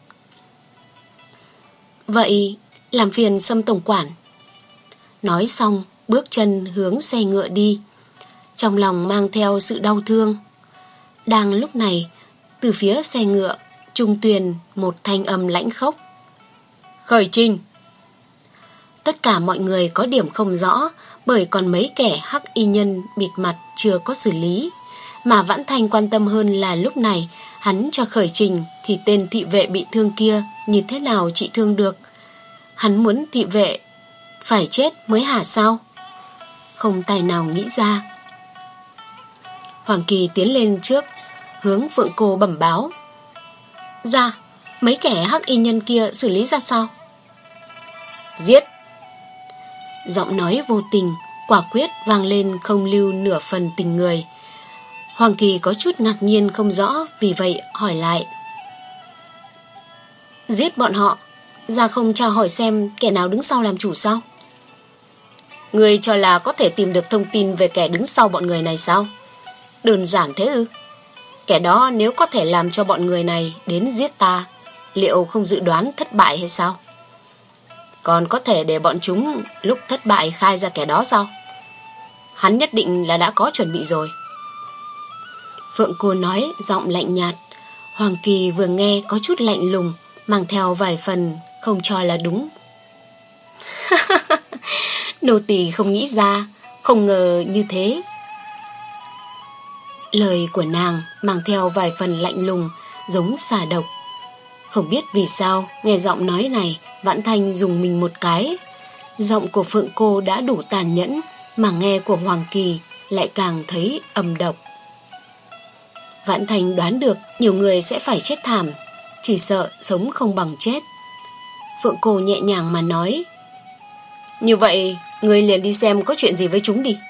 Vậy làm phiền Sâm tổng quản. Nói xong bước chân hướng xe ngựa đi, trong lòng mang theo sự đau thương. Đang lúc này, từ phía xe ngựa trung tuyền một thanh âm lãnh khốc: Khởi trình. Tất cả mọi người có điểm không rõ, bởi còn mấy kẻ hắc y nhân bịt mặt chưa có xử lý. Mà Vãn Thành quan tâm hơn là lúc này hắn cho khởi trình thì tên thị vệ bị thương kia như thế nào trị thương được. Hắn muốn thị vệ phải chết mới hả sao? Không tài nào nghĩ ra. Hoàng Kỳ tiến lên trước, hướng Phượng cô bẩm báo: Ra, mấy kẻ hắc y nhân kia xử lý ra sao? Giết. Giọng nói vô tình, quả quyết vang lên không lưu nửa phần tình người. Hoàng Kỳ có chút ngạc nhiên không rõ, vì vậy hỏi lại: Giết bọn họ, ra không tra hỏi xem kẻ nào đứng sau làm chủ sao? Người cho là có thể tìm được thông tin về kẻ đứng sau bọn người này sao? Đơn giản thế ư? Kẻ đó nếu có thể làm cho bọn người này đến giết ta, liệu không dự đoán thất bại hay sao? Còn có thể để bọn chúng lúc thất bại khai ra kẻ đó sao? Hắn nhất định là đã có chuẩn bị rồi. Phượng cô nói giọng lạnh nhạt. Hoàng Kỳ vừa nghe có chút lạnh lùng, mang theo vài phần không cho là đúng. Nô tỳ không nghĩ ra, không ngờ như thế. Lời của nàng mang theo vài phần lạnh lùng, giống xà độc. Không biết vì sao nghe giọng nói này, Vãn Thanh dùng mình một cái. Giọng của Phượng cô đã đủ tàn nhẫn, mà nghe của Hoàng Kỳ lại càng thấy âm độc. Vãn Thanh đoán được nhiều người sẽ phải chết thảm, chỉ sợ sống không bằng chết. Phượng cô nhẹ nhàng mà nói: Như vậy người liền đi xem có chuyện gì với chúng đi.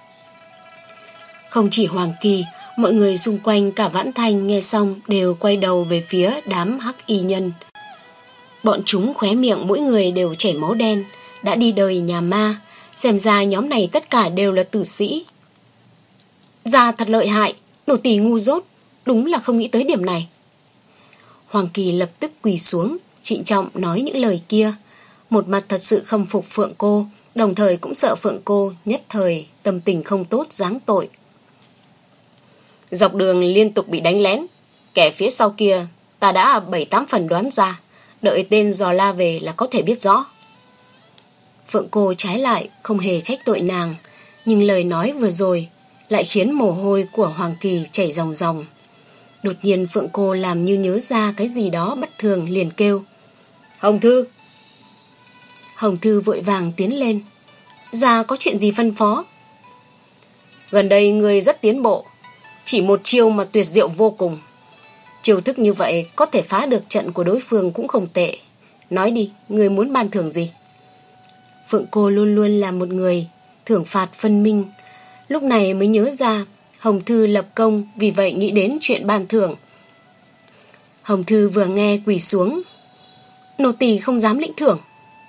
Không chỉ Hoàng Kỳ, mọi người xung quanh cả Vãn Thanh nghe xong đều quay đầu về phía đám hắc y nhân. Bọn chúng khóe miệng mỗi người đều chảy máu đen, đã đi đời nhà ma. Xem ra nhóm này tất cả đều là tử sĩ. Ra thật lợi hại, nô tỳ ngu dốt, đúng là không nghĩ tới điểm này. Hoàng Kỳ lập tức quỳ xuống, trịnh trọng nói những lời kia, một mặt thật sự khâm phục Phượng cô, đồng thời cũng sợ Phượng cô nhất thời tâm tình không tốt giáng tội. Dọc đường liên tục bị đánh lén, kẻ phía sau kia ta đã bảy tám phần đoán ra, đợi tên dò la về là có thể biết rõ. Phượng cô trái lại không hề trách tội nàng, nhưng lời nói vừa rồi lại khiến mồ hôi của Hoàng Kỳ chảy ròng ròng. Đột nhiên Phượng cô làm như nhớ ra cái gì đó bất thường, liền kêu: Hồng Thư. Hồng Thư vội vàng tiến lên: Ra có chuyện gì phân phó? Gần đây người rất tiến bộ, chỉ một chiêu mà tuyệt diệu vô cùng. Chiêu thức như vậy có thể phá được trận của đối phương cũng không tệ. Nói đi, người muốn ban thưởng gì? Phượng cô luôn luôn là một người thưởng phạt phân minh, lúc này mới nhớ ra Hồng Thư lập công, vì vậy nghĩ đến chuyện ban thưởng. Hồng Thư vừa nghe quỳ xuống: Nô tỳ không dám lĩnh thưởng.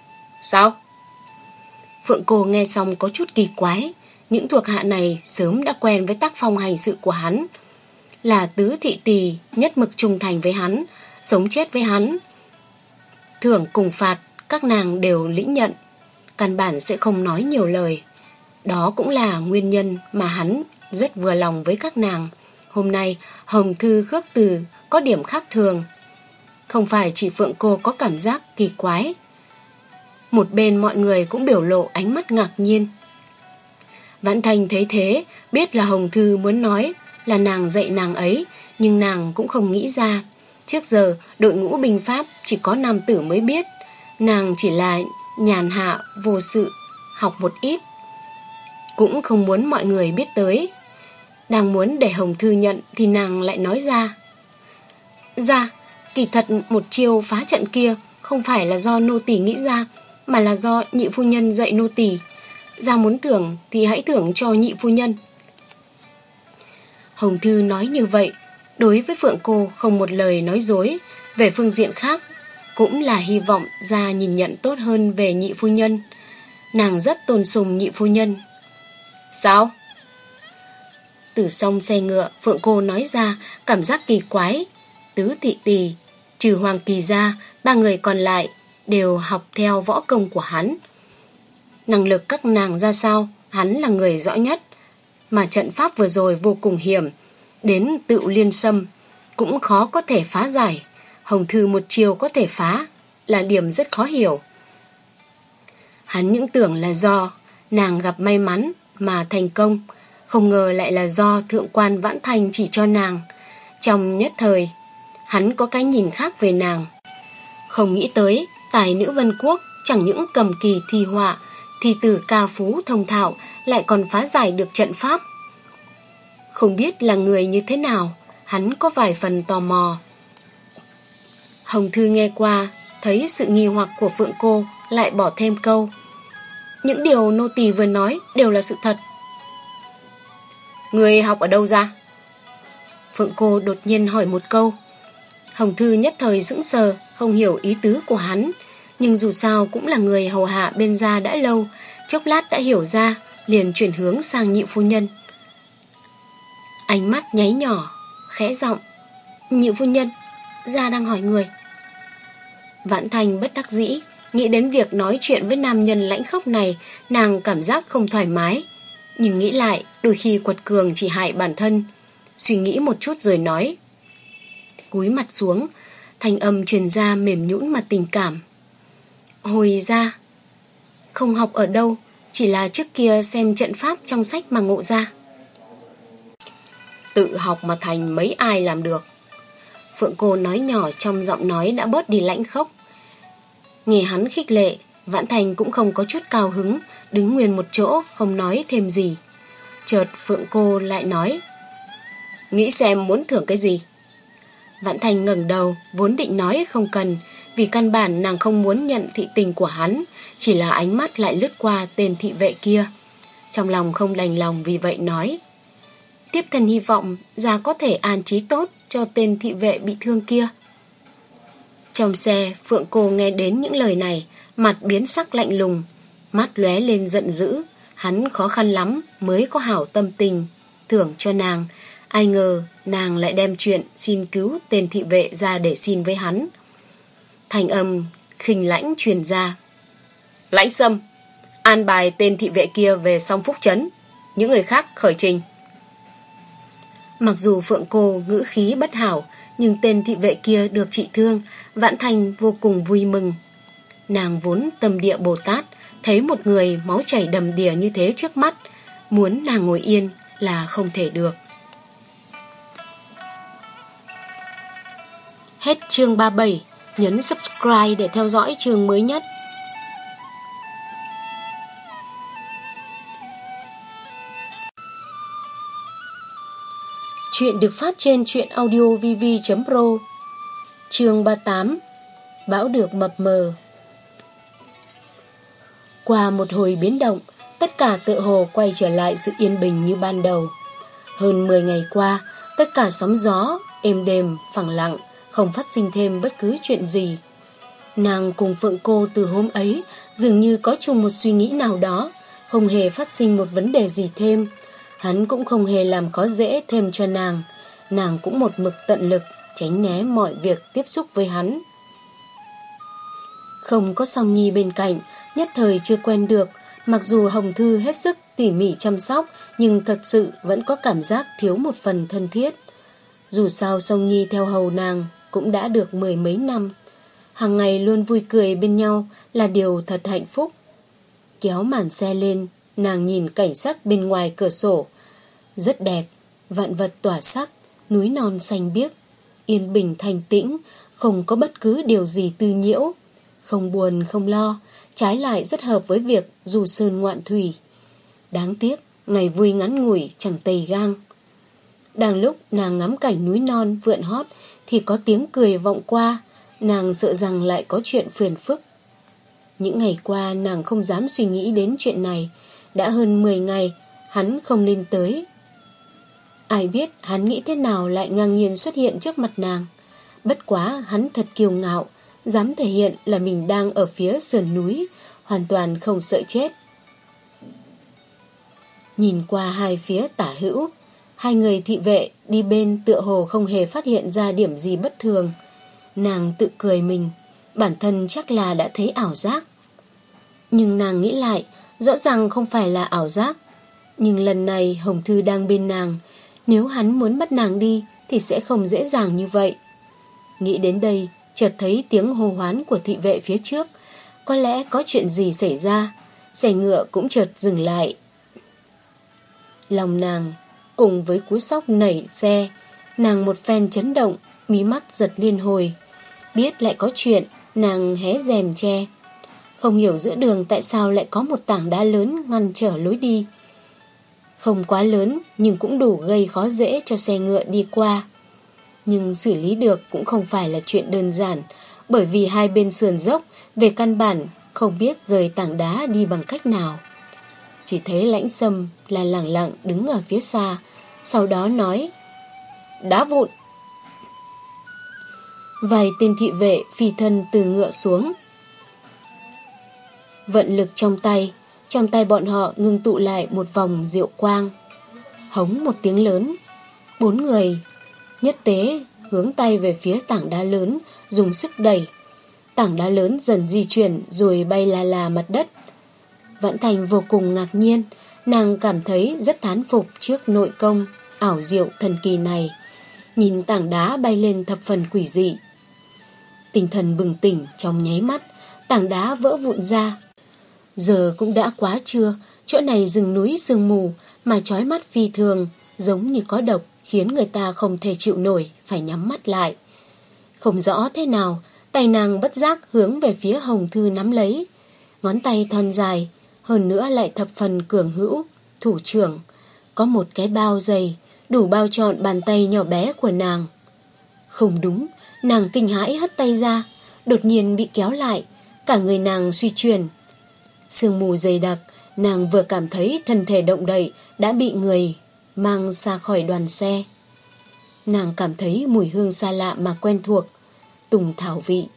Sao?
Phượng Cô nghe xong có chút kỳ quái. Những thuộc hạ này sớm đã quen với tác phong hành sự của hắn, là tứ thị tỳ nhất mực trung thành với hắn, sống chết với hắn. Thưởng cùng phạt các nàng đều lĩnh nhận, căn bản sẽ không nói nhiều lời. Đó cũng là nguyên nhân mà hắn rất vừa lòng với các nàng. Hôm nay Hồng Thư khước từ có điểm khác thường. Không phải chỉ Phượng Cô có cảm giác kỳ quái, một bên mọi người cũng biểu lộ ánh mắt ngạc nhiên. Vãn Thành thấy thế, biết là Hồng Thư muốn nói là nàng dạy nàng ấy, nhưng nàng cũng không nghĩ ra. Trước giờ đội ngũ binh pháp chỉ có nam tử mới biết, nàng chỉ là nhàn hạ vô sự học một ít, cũng không muốn mọi người biết tới. Đang muốn để Hồng Thư nhận thì nàng lại nói ra: Ra, kỳ thật một chiêu phá trận kia không phải là do nô tỳ nghĩ ra, mà là do nhị phu nhân dạy nô tỳ. Ra muốn thưởng thì hãy thưởng cho nhị phu nhân. Hồng Thư nói như vậy, đối với Phượng Cô không một lời nói dối. Về phương diện khác, cũng là hy vọng ra nhìn nhận tốt hơn về nhị phu nhân. Nàng rất tôn sùng nhị phu nhân. Sao? Từ sông xe ngựa, Phượng Cô nói ra cảm giác kỳ quái. Tứ thị tỳ, trừ Hoàng Kỳ ra, ba người còn lại đều học theo võ công của hắn. Năng lực các nàng ra sao, hắn là người rõ nhất. Mà trận pháp vừa rồi vô cùng hiểm, đến Tựu Liên Sâm cũng khó có thể phá giải. Hồng Thư một chiều có thể phá, là điểm rất khó hiểu. Hắn những tưởng là do nàng gặp may mắn mà thành công, không ngờ lại là do thượng quan Vãn Thành chỉ cho nàng. Trong nhất thời, hắn có cái nhìn khác về nàng. Không nghĩ tới tài nữ Vân Quốc chẳng những cầm kỳ thi họa, thi tử ca phú thông thạo, lại còn phá giải được trận pháp. Không biết là người như thế nào, hắn có vài phần tò mò. Hồng Thư nghe qua, thấy sự nghi hoặc của Phượng Cô, lại bỏ thêm câu: Những điều nô tỳ vừa nói đều là sự thật. Người học ở đâu ra? Phượng Cô đột nhiên hỏi một câu. Hồng Thư nhất thời sững sờ, không hiểu ý tứ của hắn, nhưng dù sao cũng là người hầu hạ bên gia đã lâu, chốc lát đã hiểu ra, liền chuyển hướng sang nhị phu nhân. Ánh mắt nháy nhỏ, khẽ giọng: Nhị phu nhân, gia đang hỏi người. Vãn Thành bất đắc dĩ, nghĩ đến việc nói chuyện với nam nhân lãnh khốc này, nàng cảm giác không thoải mái. Nhưng nghĩ lại, đôi khi quật cường chỉ hại bản thân. Suy nghĩ một chút rồi nói. Cúi mặt xuống, thanh âm truyền ra mềm nhũn mà tình cảm. Hồi ra, không học ở đâu, chỉ là trước kia xem trận pháp trong sách mà ngộ ra. Tự học mà thành mấy ai làm được. Phượng Cô nói nhỏ trong giọng nói đã bớt đi lãnh khốc. Nghe hắn khích lệ, Vãn Thành cũng không có chút cao hứng, đứng nguyên một chỗ không nói thêm gì. Chợt Phượng Cô lại nói: Nghĩ xem muốn thưởng cái gì? Vãn Thành ngẩng đầu, vốn định nói không cần, vì căn bản nàng không muốn nhận thị tình của hắn, chỉ là ánh mắt lại lướt qua tên thị vệ kia. Trong lòng không đành lòng, vì vậy nói: Tiếp thân hy vọng gia có thể an trí tốt cho tên thị vệ bị thương kia. Trong xe, Phượng Cô nghe đến những lời này, mặt biến sắc lạnh lùng, mắt lóe lên giận dữ. Hắn khó khăn lắm mới có hảo tâm tình thưởng cho nàng, ai ngờ nàng lại đem chuyện xin cứu tên thị vệ ra để xin với hắn. Thành âm khinh lãnh truyền ra: Lãnh Sâm, an bài tên thị vệ kia về Song Phúc Trấn, những người khác khởi trình. Mặc dù Phượng Cô ngữ khí bất hảo, nhưng tên thị vệ kia được trị thương, Vãn Thành vô cùng vui mừng. Nàng vốn tâm địa Bồ Tát, thấy một người máu chảy đầm đìa như thế trước mắt, muốn nàng ngồi yên là không thể được. Hết chương ba mươi bảy, nhấn subscribe để theo dõi chương mới nhất. Chuyện được phát trên truyện audio vv chấm pro. Chương ba mươi tám, bão được mập mờ. Qua một hồi biến động, tất cả tựa hồ quay trở lại sự yên bình như ban đầu. Hơn mười ngày qua, tất cả sóng gió êm đềm, phẳng lặng, không phát sinh thêm bất cứ chuyện gì. Nàng cùng Phượng Cô từ hôm ấy dường như có chung một suy nghĩ nào đó, không hề phát sinh một vấn đề gì thêm. Hắn cũng không hề làm khó dễ thêm cho nàng. Nàng cũng một mực tận lực tránh né mọi việc tiếp xúc với hắn. Không có Song Nhi bên cạnh, nhất thời chưa quen được. Mặc dù Hồng Thư hết sức tỉ mỉ chăm sóc, nhưng thật sự vẫn có cảm giác thiếu một phần thân thiết. Dù sao Song Nhi theo hầu nàng cũng đã được mười mấy năm, hàng ngày luôn vui cười bên nhau là điều thật hạnh phúc. Kéo màn xe lên, nàng nhìn cảnh sắc bên ngoài cửa sổ. Rất đẹp, vạn vật tỏa sắc, núi non xanh biếc, yên bình thanh tĩnh, không có bất cứ điều gì tư nhiễu. Không buồn không lo, trái lại rất hợp với việc du sơn ngoạn thủy. Đáng tiếc, ngày vui ngắn ngủi chẳng tầy gang. Đang lúc nàng ngắm cảnh núi non vượn hót thì có tiếng cười vọng qua. Nàng sợ rằng lại có chuyện phiền phức. Những ngày qua nàng không dám suy nghĩ đến chuyện này. Đã hơn mười ngày hắn không lên tới. Ai biết hắn nghĩ thế nào lại ngang nhiên xuất hiện trước mặt nàng. Bất quá hắn thật kiêu ngạo, dám thể hiện là mình đang ở phía sườn núi, hoàn toàn không sợ chết. Nhìn qua hai phía tả hữu, hai người thị vệ đi bên tựa hồ không hề phát hiện ra điểm gì bất thường. Nàng tự cười mình, bản thân chắc là đã thấy ảo giác. Nhưng nàng nghĩ lại, rõ ràng không phải là ảo giác. Nhưng lần này Hồng Thư đang bên nàng, nếu hắn muốn bắt nàng đi thì sẽ không dễ dàng như vậy. Nghĩ đến đây, chợt thấy tiếng hô hoán của thị vệ phía trước. Có lẽ có chuyện gì xảy ra. Xe ngựa cũng chợt dừng lại. Lòng nàng cùng với cú sốc nảy xe, nàng một phen chấn động, mí mắt giật liên hồi. Biết lại có chuyện, nàng hé rèm che. Không hiểu giữa đường tại sao lại có một tảng đá lớn ngăn trở lối đi. Không quá lớn nhưng cũng đủ gây khó dễ cho xe ngựa đi qua. Nhưng xử lý được cũng không phải là chuyện đơn giản, bởi vì hai bên sườn dốc, về căn bản không biết rời tảng đá đi bằng cách nào. Chỉ thấy Lãnh Sâm là lẳng lặng đứng ở phía xa, sau đó nói: "Đá vụn." Vài tên thị vệ phi thân từ ngựa xuống, vận lực trong tay. Trong tay bọn họ ngưng tụ lại một vòng diệu quang. Hống một tiếng lớn, bốn người nhất tế hướng tay về phía tảng đá lớn, dùng sức đẩy. Tảng đá lớn dần di chuyển rồi bay la là mặt đất. Vãn Thành vô cùng ngạc nhiên. Nàng cảm thấy rất thán phục trước nội công ảo diệu thần kỳ này. Nhìn tảng đá bay lên thập phần quỷ dị. Tinh thần bừng tỉnh trong nháy mắt, tảng đá vỡ vụn ra. Giờ cũng đã quá trưa, chỗ này rừng núi sương mù mà chói mắt phi thường, giống như có độc, khiến người ta không thể chịu nổi, phải nhắm mắt lại. Không rõ thế nào, tay nàng bất giác hướng về phía Hồng Thư nắm lấy. Ngón tay thon dài, hơn nữa lại thập phần cường hữu, thủ trưởng. Có một cái bao dày, đủ bao trọn bàn tay nhỏ bé của nàng. Không đúng, nàng kinh hãi hất tay ra, đột nhiên bị kéo lại, cả người nàng suy chuyển. Sương mù dày đặc, nàng vừa cảm thấy thân thể động đậy đã bị người mang ra khỏi đoàn xe. Nàng cảm thấy mùi hương xa lạ mà quen thuộc, tùng thảo vị.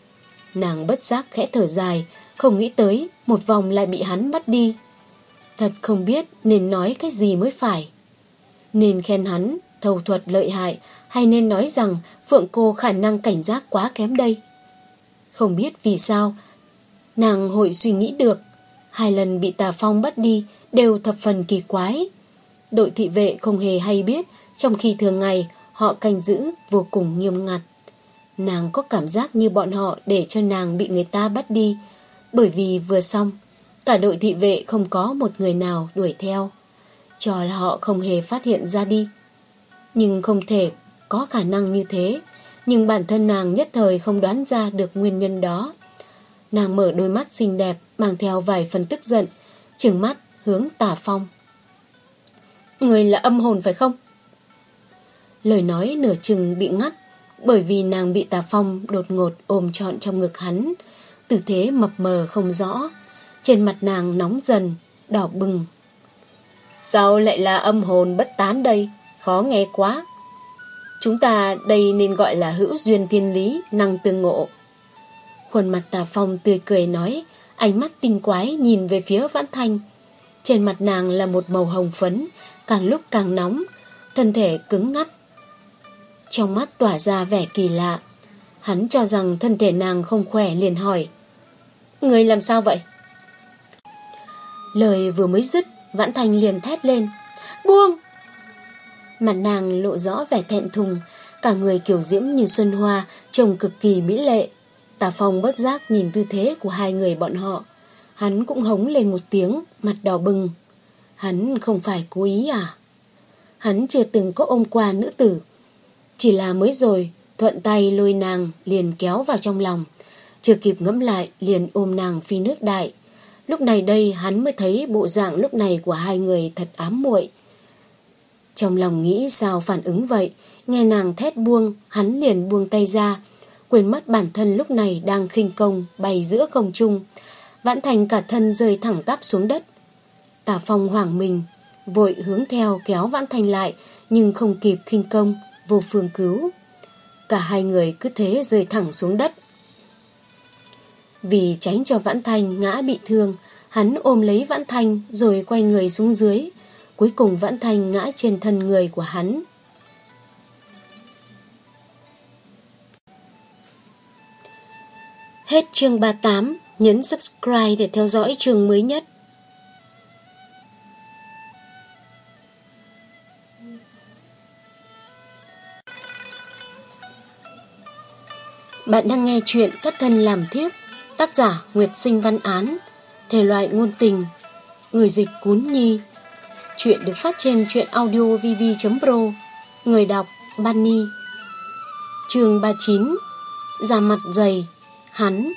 Nàng bất giác khẽ thở dài, không nghĩ tới một vòng lại bị hắn bắt đi. Thật không biết nên nói cái gì mới phải. Nên khen hắn thâu thuật lợi hại, hay nên nói rằng Phượng Cô khả năng cảnh giác quá kém đây. Không biết vì sao nàng hội suy nghĩ được. Hai lần bị Tà Phong bắt đi đều thập phần kỳ quái. Đội thị vệ không hề hay biết, trong khi thường ngày họ canh giữ vô cùng nghiêm ngặt. Nàng có cảm giác như bọn họ để cho nàng bị người ta bắt đi, bởi vì vừa xong cả đội thị vệ không có một người nào đuổi theo, cho là họ không hề phát hiện ra đi. Nhưng không thể có khả năng như thế. Nhưng bản thân nàng nhất thời không đoán ra được nguyên nhân đó. Nàng mở đôi mắt xinh đẹp mang theo vài phần tức giận, trừng mắt hướng Tà Phong. "Người là âm hồn phải không?" Lời nói nửa chừng bị ngắt, bởi vì nàng bị Tà Phong đột ngột ôm trọn trong ngực hắn, tư thế mập mờ không rõ. Trên mặt nàng nóng dần, đỏ bừng. "Sao lại là âm hồn bất tán đây? Khó nghe quá. Chúng ta đây nên gọi là hữu duyên thiên lý, năng tương ngộ." Khuôn mặt Tà Phong tươi cười nói, ánh mắt tinh quái nhìn về phía Vãn Thanh. Trên mặt nàng là một màu hồng phấn, càng lúc càng nóng, thân thể cứng ngắt, trong mắt tỏa ra vẻ kỳ lạ. Hắn cho rằng thân thể nàng không khỏe, liền hỏi, người làm sao vậy? Lời vừa mới dứt, Vãn Thanh liền thét lên, buông! Mặt nàng lộ rõ vẻ thẹn thùng, cả người kiều diễm như xuân hoa, trông cực kỳ mỹ lệ. Tà Phong bất giác nhìn tư thế của hai người bọn họ, hắn cũng hống lên một tiếng, mặt đỏ bừng. Hắn không phải cố ý à? Hắn chưa từng có ôm qua nữ tử, chỉ là mới rồi thuận tay lôi nàng liền kéo vào trong lòng, chưa kịp ngẫm lại liền ôm nàng phi nước đại. Lúc này đây hắn mới thấy bộ dạng lúc này của hai người thật ám muội. Trong lòng nghĩ sao phản ứng vậy, nghe nàng thét buông, hắn liền buông tay ra, quên mất bản thân lúc này đang khinh công bay giữa không trung. Vãn Thành cả thân rơi thẳng tắp xuống đất. Tà Phong hoảng mình, vội hướng theo kéo Vãn Thành lại, nhưng không kịp khinh công, vô phương cứu. Cả hai người cứ thế rơi thẳng xuống đất. Vì tránh cho Vãn Thành ngã bị thương, hắn ôm lấy Vãn Thành rồi quay người xuống dưới. Cuối cùng Vãn Thành ngã trên thân người của hắn. Hết chương ba mươi tám, nhấn subscribe để theo dõi chương mới nhất. Bạn đang nghe chuyện Thất Thân Làm Thiếp, tác giả Nguyệt Sinh Văn Án, thể loại ngôn tình, người dịch Cún Nhi. Chuyện được phát trên truyện audio vv chấm pro, người đọc Bunny. Chương ba mươi chín, da mặt dày, hắn.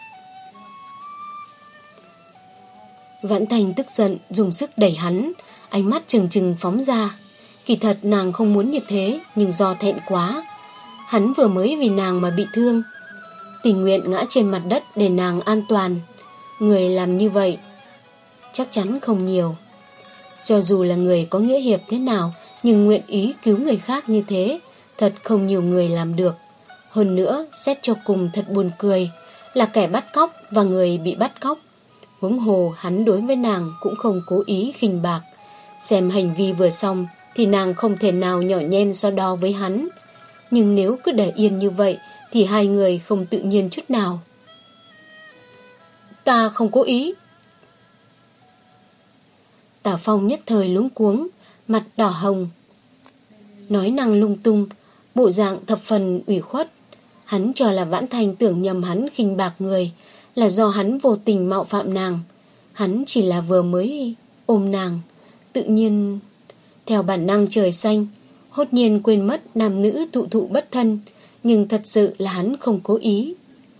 Vãn Thành tức giận dùng sức đẩy hắn, ánh mắt trừng trừng phóng ra. Kỳ thật nàng không muốn như thế, nhưng do thẹn quá, hắn vừa mới vì nàng mà bị thương, tình nguyện ngã trên mặt đất để nàng an toàn. Người làm như vậy chắc chắn không nhiều. Cho dù là người có nghĩa hiệp thế nào, nhưng nguyện ý cứu người khác như thế, thật không nhiều người làm được. Hơn nữa, xét cho cùng thật buồn cười, là kẻ bắt cóc và người bị bắt cóc. Huống hồ hắn đối với nàng cũng không cố ý khinh bạc. Xem hành vi vừa xong thì nàng không thể nào nhỏ nhen so đo với hắn. Nhưng nếu cứ để yên như vậy thì hai người không tự nhiên chút nào. Ta không cố ý. Tà Phong nhất thời luống cuống, mặt đỏ hồng, nói năng lung tung, bộ dạng thập phần ủy khuất. Hắn cho là Vãn Thành tưởng nhầm hắn khinh bạc người, là do hắn vô tình mạo phạm nàng. Hắn chỉ là vừa mới ôm nàng, tự nhiên theo bản năng trời xanh, hốt nhiên quên mất nam nữ thụ thụ bất thân. Nhưng thật sự là hắn không cố ý.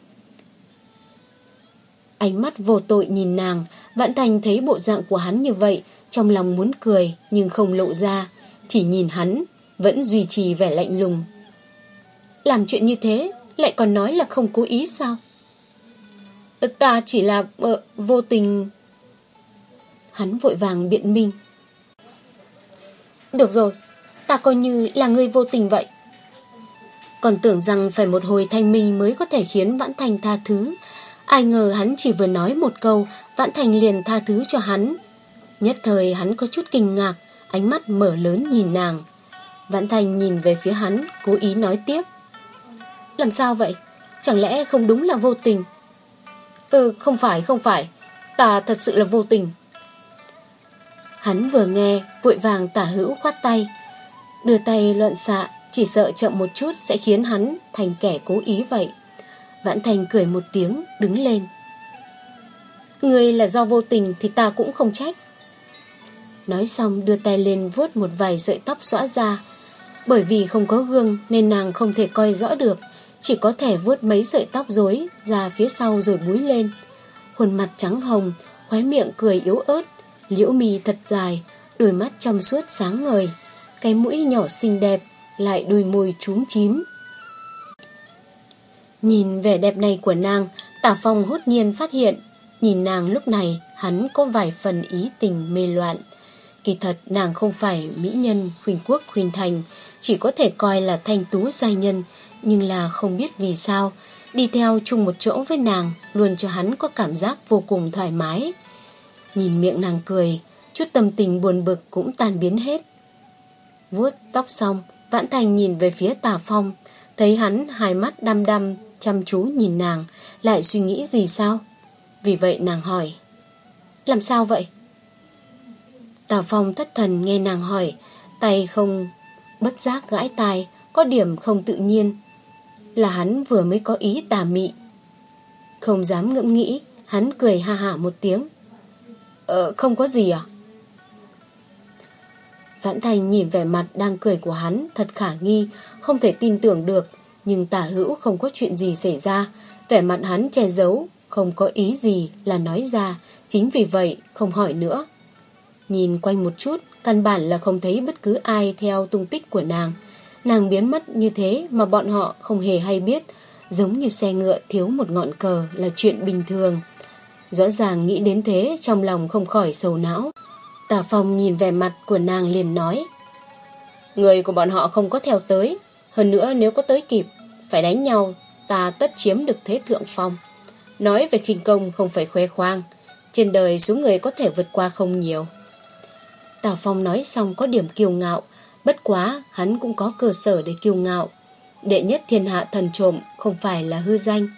Ánh mắt vô tội nhìn nàng, Vãn Thành thấy bộ dạng của hắn như vậy, trong lòng muốn cười nhưng không lộ ra, chỉ nhìn hắn, vẫn duy trì vẻ lạnh lùng. Làm chuyện như thế lại còn nói là không cố ý sao? Ta chỉ là uh, vô tình. Hắn vội vàng biện minh. Được rồi, ta coi như là người vô tình vậy. Còn tưởng rằng phải một hồi thanh minh mới có thể khiến Vãn Thành tha thứ. Ai ngờ hắn chỉ vừa nói một câu, Vãn Thành liền tha thứ cho hắn. Nhất thời hắn có chút kinh ngạc, ánh mắt mở lớn nhìn nàng. Vãn Thành nhìn về phía hắn, cố ý nói tiếp. Làm sao vậy? Chẳng lẽ không đúng là vô tình? Ừ, không phải, không phải. Ta thật sự là vô tình. Hắn vừa nghe, vội vàng tả hữu khoát tay, đưa tay loạn xạ, chỉ sợ chậm một chút sẽ khiến hắn thành kẻ cố ý vậy. Vãn Thành cười một tiếng, đứng lên. Ngươi là do vô tình thì ta cũng không trách. Nói xong đưa tay lên vuốt một vài sợi tóc xõa ra. Bởi vì không có gương nên nàng không thể coi rõ được, chỉ có thể vuốt mấy sợi tóc rối ra phía sau rồi búi lên. Khuôn mặt trắng hồng, khóe miệng cười yếu ớt, liễu mi thật dài, đôi mắt trong suốt sáng ngời, cái mũi nhỏ xinh đẹp, lại đôi môi chúm chím. Nhìn vẻ đẹp này của nàng, Tà Phong hốt nhiên phát hiện, nhìn nàng lúc này hắn có vài phần ý tình mê loạn. Kỳ thật nàng không phải mỹ nhân khuynh quốc khuynh thành, chỉ có thể coi là thanh tú giai nhân, nhưng là không biết vì sao Đi theo chung một chỗ với nàng luôn cho hắn có cảm giác vô cùng thoải mái. Nhìn miệng nàng cười, chút tâm tình buồn bực cũng tan biến hết. Vuốt tóc xong, Vãn Thành nhìn về phía Tà Phong, thấy hắn hai mắt đăm đăm chăm chú nhìn nàng, lại suy nghĩ gì sao? Vì vậy nàng hỏi: làm sao vậy? Tà Phong thất thần nghe nàng hỏi, tay không bất giác gãi tai, có điểm không tự nhiên. Là hắn vừa mới có ý tà mị. Không dám ngẫm nghĩ, hắn cười ha hả một tiếng. Ờ không có gì à? Vãn Thành nhìn vẻ mặt đang cười của hắn thật khả nghi, không thể tin tưởng được. Nhưng Tả Hữu không có chuyện gì xảy ra, vẻ mặt hắn che giấu, không có ý gì là nói ra, chính vì vậy không hỏi nữa. Nhìn quanh một chút, căn bản là không thấy bất cứ ai theo tung tích của nàng. Nàng biến mất như thế mà bọn họ không hề hay biết, giống như xe ngựa thiếu một ngọn cờ là chuyện bình thường. Rõ ràng nghĩ đến thế, trong lòng không khỏi sầu não. Tà Phong nhìn vẻ mặt của nàng liền nói: người của bọn họ không có theo tới, hơn nữa nếu có tới kịp phải đánh nhau, ta tất chiếm được thế thượng phong. Nói về khinh công không phải khoe khoang, trên đời số người có thể vượt qua không nhiều. Tà Phong nói xong có điểm kiêu ngạo, bất quá hắn cũng có cơ sở để kiêu ngạo. Đệ nhất thiên hạ thần trộm không phải là hư danh.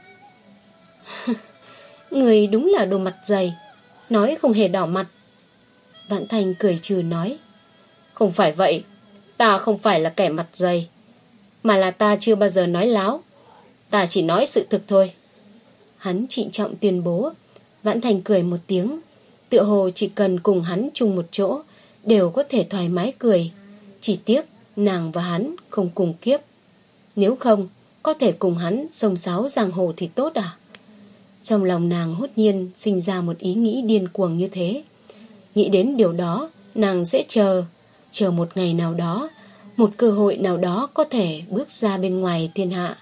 Người đúng là đồ mặt dày, nói không hề đỏ mặt. Vãn Thành cười trừ nói: không phải vậy, ta không phải là kẻ mặt dày, mà là ta chưa bao giờ nói láo, ta chỉ nói sự thực thôi. Hắn trịnh trọng tuyên bố. Vãn Thành cười một tiếng, tựa hồ chỉ cần cùng hắn chung một chỗ đều có thể thoải mái cười. Chỉ tiếc nàng và hắn không cùng kiếp, nếu không có thể cùng hắn xông xáo giang hồ thì tốt à. Trong lòng nàng hốt nhiên sinh ra một ý nghĩ điên cuồng như thế. Nghĩ đến điều đó, nàng sẽ chờ Chờ một ngày nào đó, một cơ hội nào đó có thể bước ra bên ngoài thiên hạ.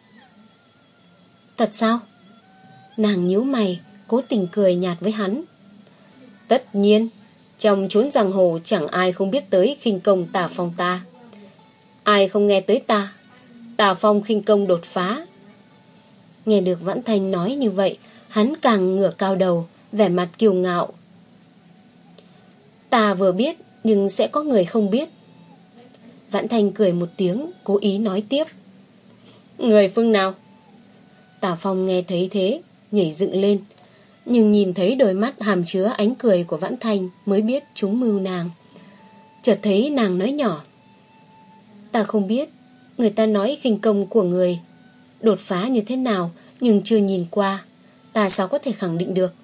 Thật sao? Nàng nhíu mày, cố tình cười nhạt với hắn. Tất nhiên, trong chốn giang hồ chẳng ai không biết tới khinh công Tà Phong ta. Ai không nghe tới ta? Tà Phong khinh công đột phá. Nghe được Vãn Thành nói như vậy, hắn càng ngửa cao đầu, vẻ mặt kiêu ngạo. Ta vừa biết, nhưng sẽ có người không biết. Vãn Thành cười một tiếng, cố ý nói tiếp. Người phương nào? Tà Phong nghe thấy thế, nhảy dựng lên, nhưng nhìn thấy đôi mắt hàm chứa ánh cười của Vãn Thành mới biết chúng mưu nàng. Chợt thấy nàng nói nhỏ: ta không biết, người ta nói khinh công của người đột phá như thế nào, nhưng chưa nhìn qua, ta sao có thể khẳng định được.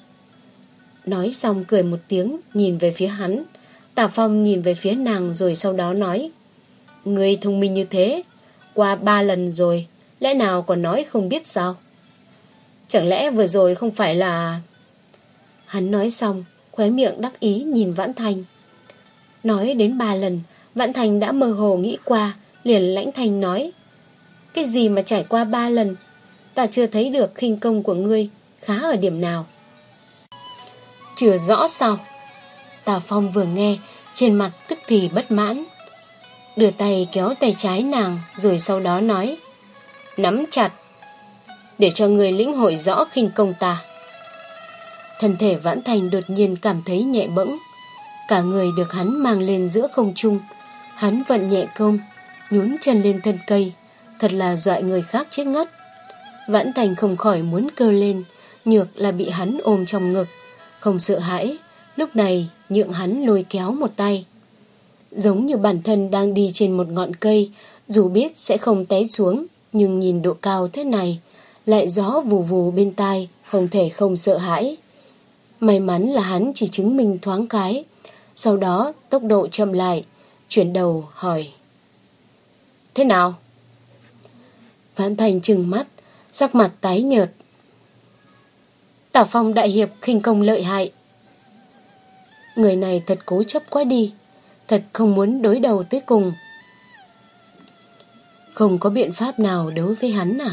Nói xong cười một tiếng, nhìn về phía hắn. Tà Phong nhìn về phía nàng rồi sau đó nói: người thông minh như thế, qua ba lần rồi, lẽ nào còn nói không biết sao? Chẳng lẽ vừa rồi không phải là... Hắn nói xong, khóe miệng đắc ý nhìn Vãn Thành. Nói đến ba lần, Vãn Thành đã mơ hồ nghĩ qua, liền lãnh thanh nói: cái gì mà trải qua ba lần? Ta chưa thấy được khinh công của ngươi khá ở điểm nào. Chưa rõ sao? Tà Phong vừa nghe, trên mặt tức thì bất mãn, đưa tay kéo tay trái nàng, rồi sau đó nói: nắm chặt, để cho người lĩnh hội rõ khinh công ta. Thân thể Vãn Thành đột nhiên cảm thấy nhẹ bẫng, cả người được hắn mang lên giữa không trung. Hắn vận nhẹ công, nhún chân lên thân cây, thật là dọa người khác chết ngất. Vãn Thành không khỏi muốn kêu lên, nhược là bị hắn ôm trong ngực, không sợ hãi. Lúc này nhượng hắn lôi kéo một tay, giống như bản thân đang đi trên một ngọn cây, dù biết sẽ không té xuống, nhưng nhìn độ cao thế này, lại gió vù vù bên tai, không thể không sợ hãi. May mắn là hắn chỉ chứng minh thoáng cái, sau đó tốc độ chậm lại, chuyển đầu hỏi: thế nào? Vãn Thành trừng mắt, sắc mặt tái nhợt. Tả Phong đại hiệp khinh công lợi hại. Người này thật cố chấp quá đi, thật không muốn đối đầu tới cùng. Không có biện pháp nào đối với hắn à?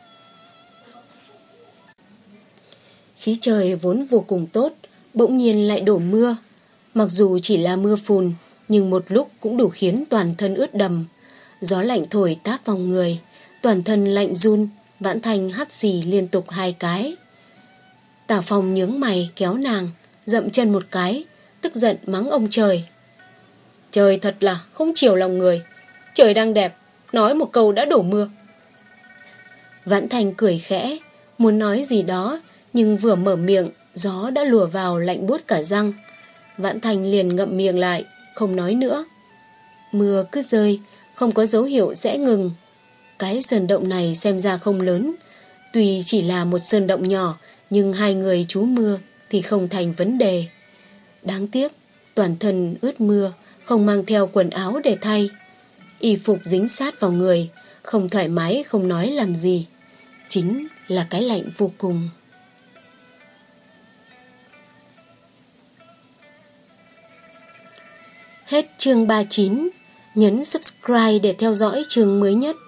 Khí trời vốn vô cùng tốt, bỗng nhiên lại đổ mưa. Mặc dù chỉ là mưa phùn, nhưng một lúc cũng đủ khiến toàn thân ướt đầm. Gió lạnh thổi táp vào người, toàn thân lạnh run, Vãn Thanh hắt xì liên tục hai cái. Tào Phong nhướng mày kéo nàng, dậm chân một cái, tức giận mắng ông trời. Trời thật là không chiều lòng người. Trời đang đẹp, nói một câu đã đổ mưa. Vãn Thanh cười khẽ, muốn nói gì đó, nhưng vừa mở miệng, gió đã lùa vào lạnh buốt cả răng. Vãn Thanh liền ngậm miệng lại, không nói nữa. Mưa cứ rơi, không có dấu hiệu sẽ ngừng. Cái sơn động này xem ra không lớn, tuy chỉ là một sơn động nhỏ, nhưng hai người trú mưa thì không thành vấn đề. Đáng tiếc, toàn thân ướt mưa, không mang theo quần áo để thay. Y phục dính sát vào người, không thoải mái không nói làm gì. Chính là cái lạnh vô cùng. Hết chương ba mươi chín. Nhấn subscribe để theo dõi chương mới nhất.